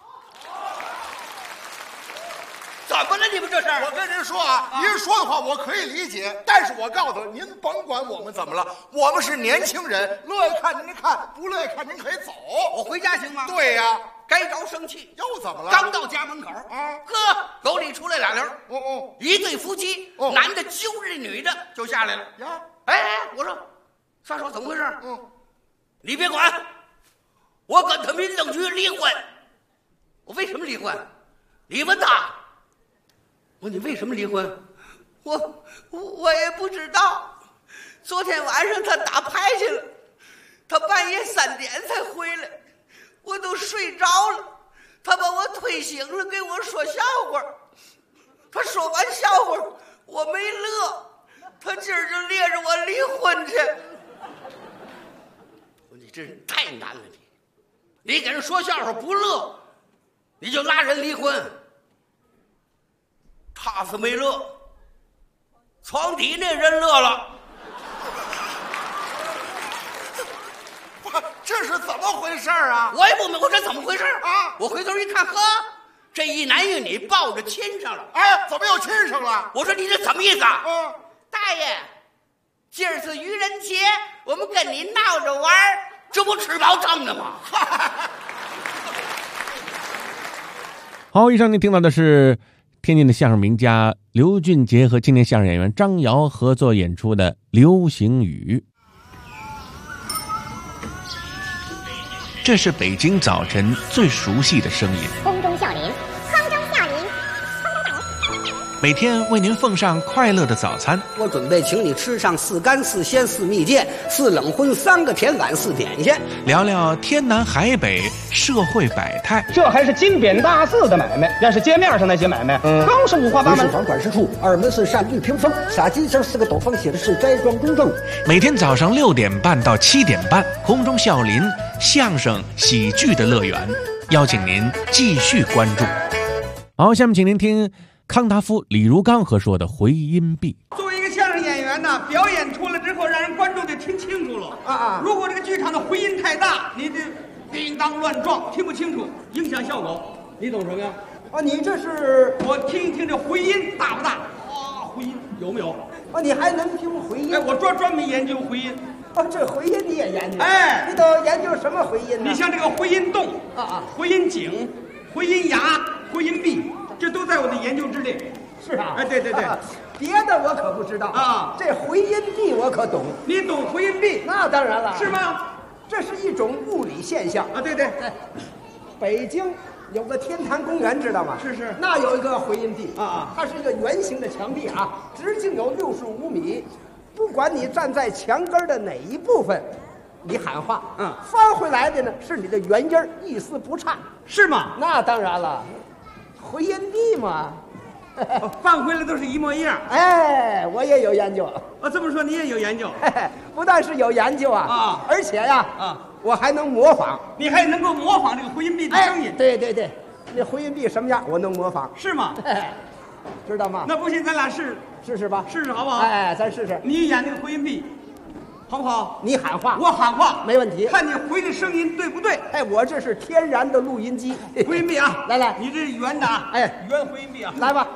怎么了？你们这是？ 我跟您说啊，您说的话我可以理解，但是我告诉您，甭管我们怎么了，我们是年轻人，乐意看您看，不乐意看您可以走。 我回家行吗？ 对呀， 该着生气。 又怎么了？ 刚到家门口啊，呵，楼里出来俩人，一对夫妻，男的揪着女的就下来了。 呀， 哎，我说，撒手怎么回事？你别管，我跟他民政局离婚。我为什么离婚？你问他。我说你为什么离婚？我也不知道。昨天晚上他打牌去了，他半夜3点才回来，我都睡着了。他把我推醒了，给我说笑话。他说完笑话，我没乐，他今儿就列着我离婚去。你这人太难了，你给人说笑话不乐，你就拉人离婚。他是没乐，床底那人乐了。 这是怎么回事啊？ 我也不明白这怎么回事啊！我回头一看，呵，这一男一女抱着亲上了。 哎，怎么又亲上了？ 我说你这什么意思啊？大爷，今儿是愚人节，我们跟你闹着玩，这不吃饱撑的吗？ 好，以上您听到的是天津的相声名家刘俊杰和青年相声演员张瑶合作演出的《流行语》。这是北京早晨最熟悉的声音， 空中笑林，空中笑林， 每天为您奉上快乐的早餐。 我准备请你吃上4干4鲜4蜜饯4冷荤3个甜碗4点心， 聊聊天南海北社会百态。 这还是金匾大肆的买卖，要是街面上那些买卖，更是五花八门。 1是房管事处，2门是善绿屏风，撒金星4个斗方写的是斋庄公证。 每天早上6点半到7点半，空中笑林相声喜剧的乐园，邀请您继续关注。好，下面请您听康达夫、李如刚和说的回音壁。 作为一个相声演员呢，表演出来之后，让人观众得听清楚了如果这个剧场的回音太大，你这叮当乱撞，听不清楚，影响效果。你懂什么呀？你这是我听一听这回音大不大？回音有没有？你还能听回音？我专门研究回音。 哦，这回音你也研究？ 哎， 你都研究什么回音呢？ 你像这个回音洞回音井、回音崖、回音壁，这都在我的研究之列。 是啊， 哎，对对对， 别的我可不知道啊， 这回音壁我可懂。 你懂回音壁？ 那当然了， 是吗？ 这是一种物理现象啊，对对。 北京有个天坛公园，知道吗？ 是是， 那有一个回音壁啊， 它是一个圆形的墙壁啊，直径有65米。不管你站在墙根的哪一部分，你喊话，翻回来的呢是你的原音，一丝不差， 是吗？ 那当然了，回音壁嘛， 翻回来都是一模一样。 哎，我也有研究。 这么说你也有研究？ 不但是有研究啊，而且呀我还能模仿。 你还能够模仿这个回音壁的声音？ 对对对，那回音壁什么样我能模仿。 是吗？ 知道吗？ 那不信咱俩试试吧， 试试好不好？ 哎，咱试试。 你演那个回音壁，好不好？ 你喊话， 我喊话， 没问题。 看你回的声音对不对？ 哎，我这是天然的录音机， 回音壁啊！ 来来， 你这是圆的啊！ 哎， 圆回音壁啊！ 来吧。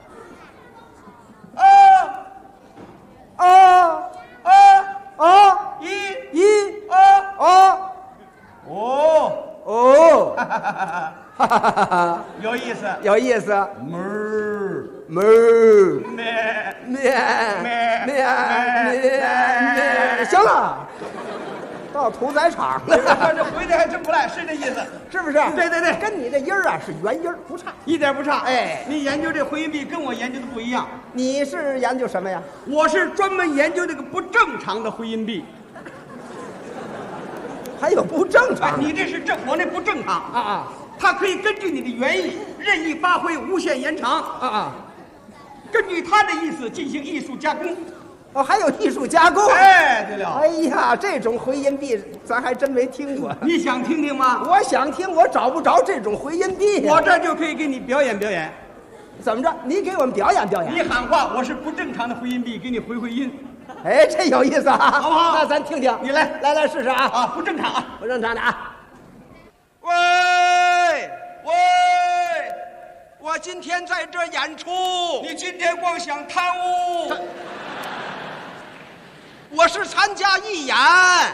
有意思， 有意思。行了，到屠宰场了。 这回的还真不赖，是这意思， 是不是？ 对对对， 跟你这音儿啊是原音不差， 一点不差。 哎， 你研究这回音壁跟我研究的不一样。 你是研究什么呀？ 我是专门研究这个不正常的回音壁。 还有不正常？ 你这是正，我那不正常啊！ 它可以根据你的原意任意发挥，无限延长啊！ 根据它的意思进行艺术加工。 哦，还有艺术加工。 哎，对了。 哎呀，这种回音壁咱还真没听过。 你想听听吗？ 我想听，我找不着这种回音壁。 我这就可以给你表演表演。 怎么着？你给我们表演表演。 你喊话，我是不正常的回音壁，给你回音。 哎，这有意思啊， 好不好？ 那咱听听， 你来来试试啊！ 啊，不正常啊， 不正常的啊！ 喂，我今天在这演出，你今天光想贪污。我是参加义演，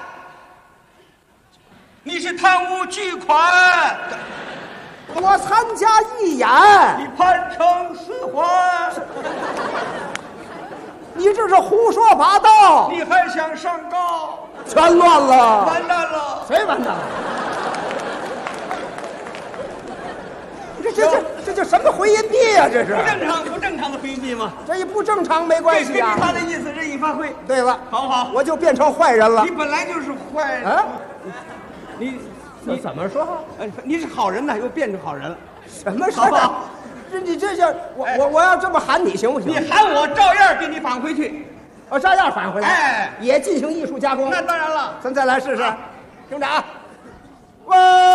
你是贪污巨款。 我参加义演， 你判惩4环。 你这是胡说八道！ 你还想上告？ 全乱了！ 完蛋了！ 谁完蛋了？这叫什么回音壁呀？这是不正常的回音壁吗？ 这也不正常，没关系啊。 根据他的意思任意发挥。 对了， 好不好？ 我就变成坏人了。 你本来就是坏人啊！ 你怎么说？ 你是好人呢，又变成好人了。 什么事？ 好不好？ 你这叫我要这么喊你行不行？ 你喊我照样给你返回去， 我照样返回来。 哎， 也进行艺术加工。 那当然了， 咱再来试试，听着啊！喂，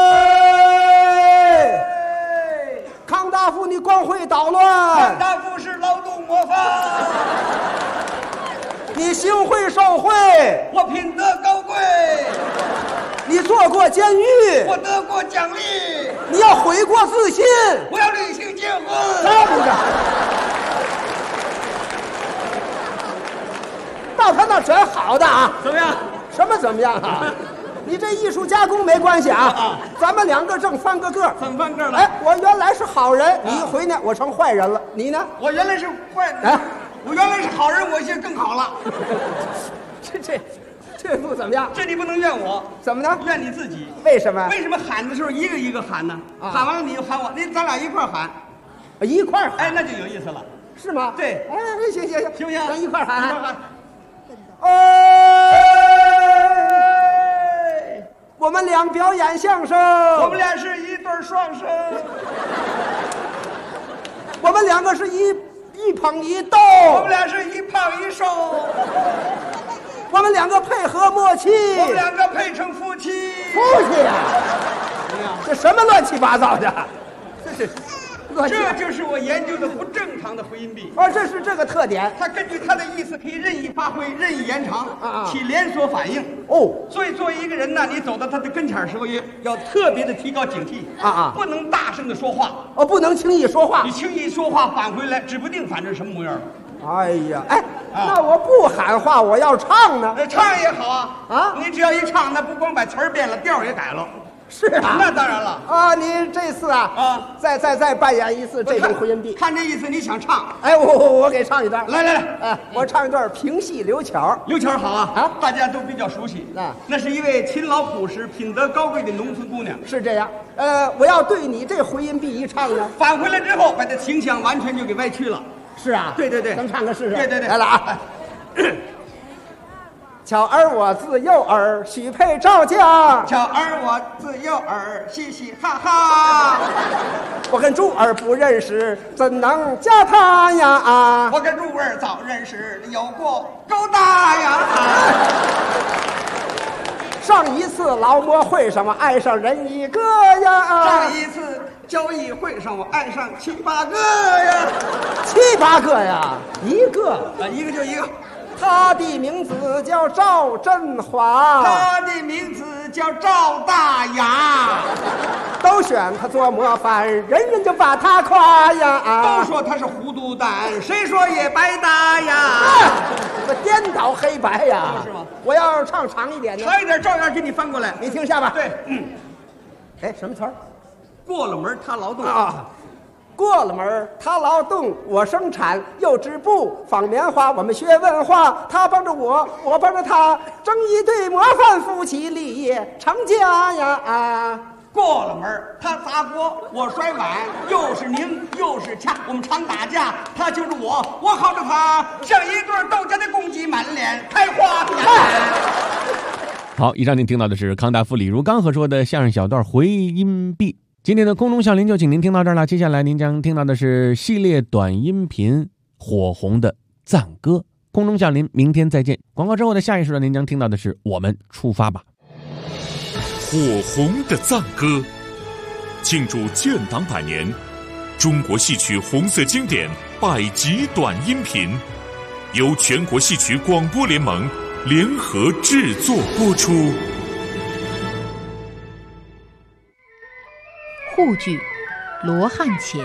康大夫，你光会捣乱。 康大夫是劳动模范。 你行贿受贿。 我品德高贵。 你坐过监狱。 我得过奖励。 你要悔过自新。 我要履行结婚。 站着。到他那全好的啊！ 怎么样？ 什么怎么样啊？你这艺术加工没关系啊，咱们两个正翻个个。 怎么翻个了？ 哎，我原来是好人，你一回呢，我成坏人了。你呢？ 我原来是坏人，哎，我原来是好人，我现在更好了。 这不怎么样？ 这你不能怨我， 怎么呢？ 怨你自己。 为什么？ 为什么喊的时候一个一个喊呢？喊完了你就喊我，咱俩一块喊， 一块喊， 哎，那就有意思了， 是吗？ 对， 哎，行， 行不行？ 咱一块喊， 一块喊。 我们俩表演相声， 我们俩是一对双生， 我们两个是一捧一逗， 我们俩是一胖一瘦， 我们两个配合默契， 我们两个配成夫妻。 夫妻呀！这什么乱七八糟的？ 这就是我研究的不正常的回音壁。 哦，这是这个特点。 它根据它的意思可以任意发挥、任意延长，起连锁反应。 哦， 所以作为一个人呢，你走到他的跟前的时候，也要特别的提高警惕不能大声的说话。 哦，不能轻易说话。 你轻易说话返回来，指不定反正什么模样。 哎呀，哎， 那我不喊话，我要唱呢。 唱也好啊。 啊， 你只要一唱，那不光把词儿变了，调儿也改了。 是啊， 那当然了啊！你这次再扮演一次这种回音壁。 看这意思，你想唱？ 哎，我给唱一段。 来， 我唱一段评戏刘巧。 刘巧好啊，大家都比较熟悉。那是一位勤劳朴实、品德高贵的农村姑娘。 是这样。我要对你这回音壁一唱呢， 返回来之后，把这形象完全就给歪曲了。 是啊， 对， 能唱个试试？ 对， 来了啊！巧儿我自幼儿许配赵家， 巧儿我自幼儿嘻嘻哈哈。 我跟珠儿不认识，怎能嫁他呀？ 我跟珠儿早认识，有过勾搭呀。 上一次劳模会上我爱上人一个呀， 上一次交易会上我爱上7、8个呀 ，7、8个呀，一个就一个。 他的名字叫赵振华， 他的名字叫赵大雅， 都选他做模范，人人就把他夸呀。 都说他是糊涂蛋，谁说也白搭呀。 这颠倒黑白呀， 是吗？ 我要唱长一点的， 长一点照样给你翻过来。 你听下吧。 对， 哎，什么词儿？ 过了门他劳动啊。过了门他劳动，我生产，又织布纺棉花，我们学文化，他帮着我，我帮着他，争一对模范夫妻，立业成家呀。 过了门他砸锅，我摔碗，又是拧又是掐，我们常打架，他揪着我，我薅着他，像一对豆荚的公鸡，满脸开花。 好，以上您听到的是康大夫李如刚和说的相声小段回音壁。今天的空中笑林就请您听到这儿了，接下来您将听到的是系列短音频火红的赞歌。空中笑林，明天再见。广告之后的下一时段，您将听到的是我们出发吧。 火红的赞歌，庆祝建党100年，中国戏曲红色经典100集短音频，由全国戏曲广播联盟联合制作播出。 沪剧《罗汉钱》。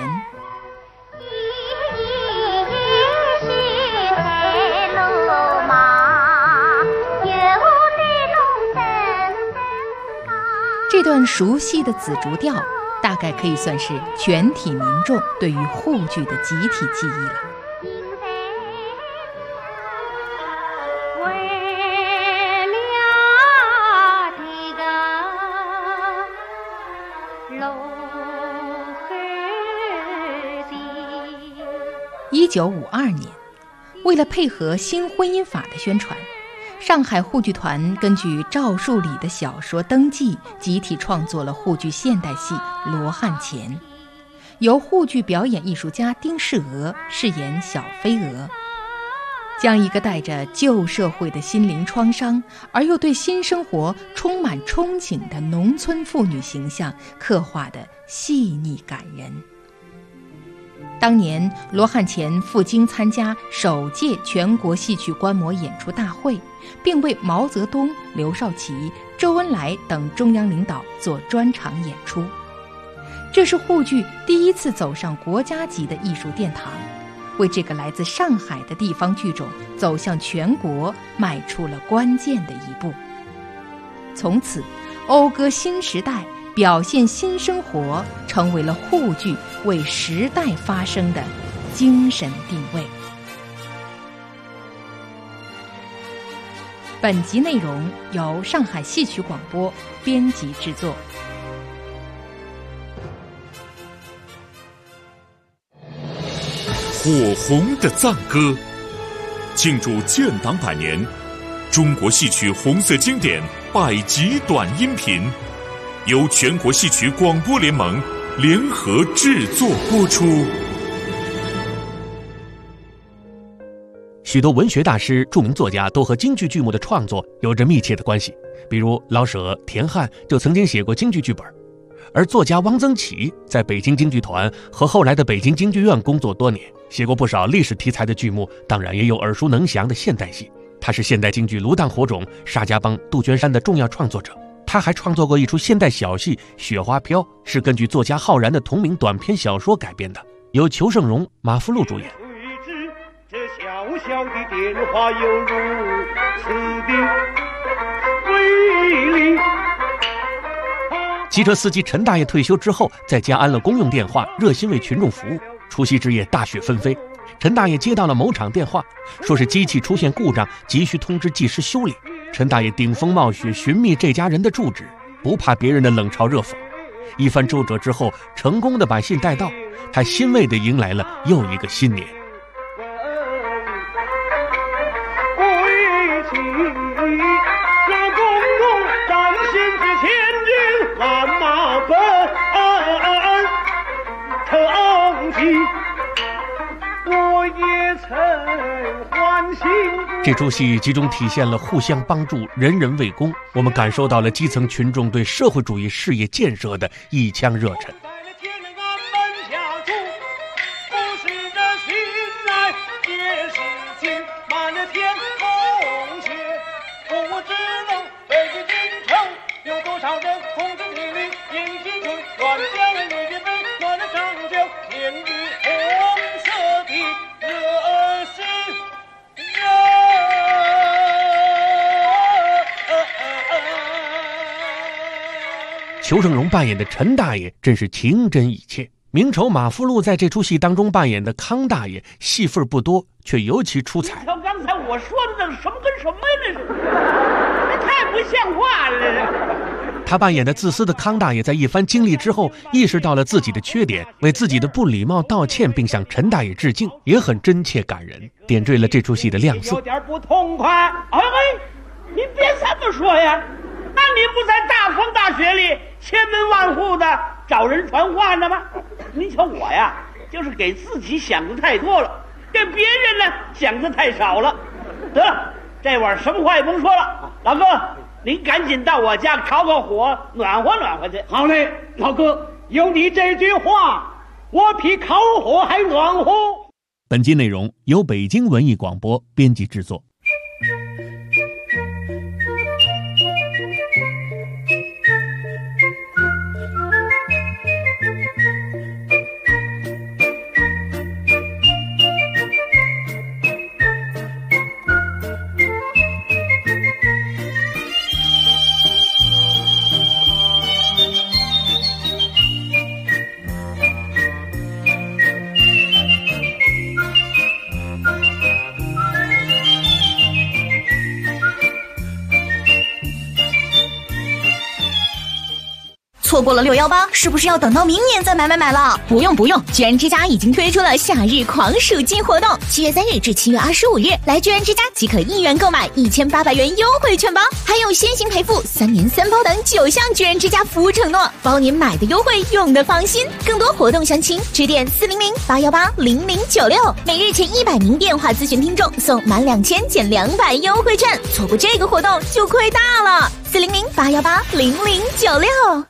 这段熟悉的紫竹调，大概可以算是全体民众对于沪剧的集体记忆了。1952年，为了配合新婚姻法的宣传，上海沪剧团根据赵树理的小说《登记》，集体创作了沪剧现代戏《罗汉钱》，由沪剧表演艺术家丁世娥饰演小飞蛾，将一个带着旧社会的心灵创伤而又对新生活充满憧憬的农村妇女形象刻画得细腻感人。当年罗汉钱赴京参加首届全国戏曲观摩演出大会，并为毛泽东、刘少奇、周恩来等中央领导做专场演出。这是沪剧第一次走上国家级的艺术殿堂，为这个来自上海的地方剧种走向全国迈出了关键的一步。从此，讴歌新时代，表现新生活，成为了沪剧为时代发声的精神定位。本集内容由上海戏曲广播编辑制作。 火红的赞歌，庆祝建党100年，中国戏曲红色经典100集短音频，由全国戏曲广播联盟联合制作播出。 许多文学大师、著名作家都和京剧剧目的创作有着密切的关系，比如老舍、田汉就曾经写过京剧剧本，而作家汪曾祺在北京京剧团和后来的北京京剧院工作多年，写过不少历史题材的剧目，当然也有耳熟能详的现代戏。他是现代京剧《炉荡火种》、沙家浜、杜鹃山的重要创作者。他还创作过一出现代小戏《雪花飘》，是根据作家浩然的同名短篇小说改编的，由裘盛戎、马福禄主演。 这小小的电话有如此的威力。 汽车司机陈大爷退休之后，在家安了公用电话，热心为群众服务。除夕之夜，大雪纷飞，陈大爷接到了某厂电话，说是机器出现故障，急需通知技师修理。陈大爷顶风冒雪寻觅这家人的住址，不怕别人的冷嘲热讽。一番周折之后，成功的把信带到，他欣慰地迎来了又一个新年。这出戏集中体现了互相帮助、人人为公，我们感受到了基层群众对社会主义事业建设的一腔热忱。裘盛戎扮演的陈大爷真是情真意切。名丑马福禄在这出戏当中扮演的康大爷戏份不多，却尤其出彩。 瞧刚才我说的这是什么跟什么呀？这太不像话了。 他扮演的自私的康大爷在一番经历之后，意识到了自己的缺点，为自己的不礼貌道歉，并向陈大爷致敬，也很真切感人，点缀了这出戏的亮色。 有点不痛快。哎，你别这么说呀。那你不在大风大雪里千门万户的找人传话呢吗？你瞧我呀，就是给自己想的太多了，给别人呢想的太少了。得了，这晚什么话也甭说了，老哥，您赶紧到我家烤烤火，暖和暖和去。 好嘞，老哥，有你这句话，我比烤火还暖和。 本集内容由北京文艺广播编辑制作。 错过了618，是不是要等到明年再买了？不用，居然之家已经推出了夏日狂暑季活动，7月3日至7月25日，来居然之家即可1元购买1800元优惠券包，还有先行赔付、3年3包等9项居然之家服务承诺，包您买的优惠，用的放心。更多活动详情，致电400-818-0096，每日前100名电话咨询听众送满2000减200优惠券，错过这个活动就亏大了。400-818-0096。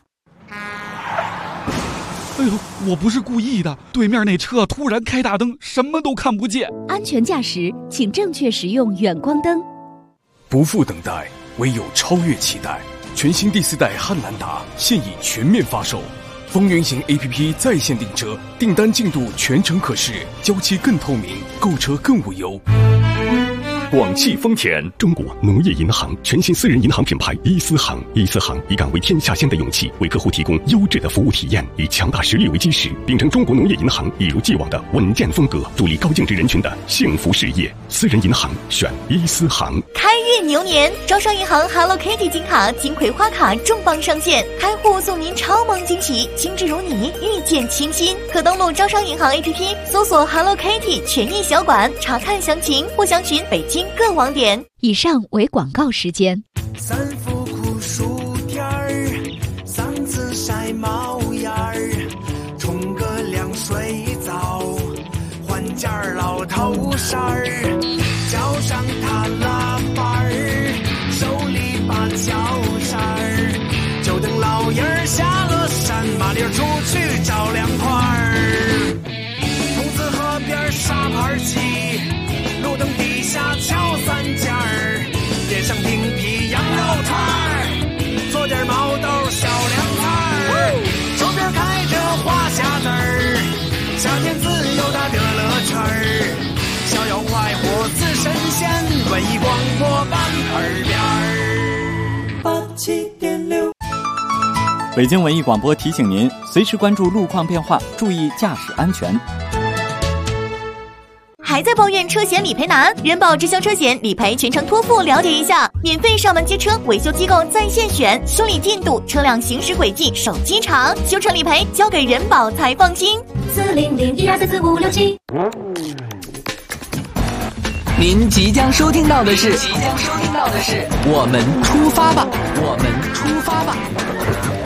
哎呦，我不是故意的，对面那车突然开大灯，什么都看不见。 安全驾驶，请正确使用远光灯。 不负等待，唯有超越期待。全新第4代汉兰达现已全面发售，风云行 APP 在线订车，订单进度全程可视，交期更透明，购车更无忧。广汽丰田，中国农业银行全新私人银行品牌伊思行，伊思行以敢为天下先的勇气，为客户提供优质的服务体验，以强大实力为基石，秉承中国农业银行一如既往的稳健风格，助力高净值人群的幸福事业。私人银行选伊思行。 开运牛年，招商银行 Hello Kitty 金卡、金葵花卡重磅上线，开户送您超萌惊喜，精致如你，遇见清新。可登录招商银行 APP 搜索 Hello Kitty 权益小馆，查看详情或详询北京各网点。以上为广告时间。 三伏酷暑天儿，嗓子晒冒烟儿，冲个凉水澡，换件老头衫儿，脚上踏喇叭儿，手里把脚扇儿，就等老爷儿下了山，麻溜出去找凉快儿。筒子河边沙盘棋，路灯底下敲3件儿，点上冰皮羊肉串儿，做点毛豆小凉菜儿，周边开着花匣子儿，夏天自由的乐乐圈儿，逍遥快活。 文艺广播板耳边87.6。 北京文艺广播提醒您，随时关注路况变化，注意驾驶安全。 还在抱怨车险理赔难？人保直销车险理赔全程托付，了解一下，免费上门接车，维修机构在线选，修理进度、车辆行驶轨迹、手机查，修车理赔交给人保才放心。 40012344567。 您即将收听到的是，我们出发吧，我们出发吧。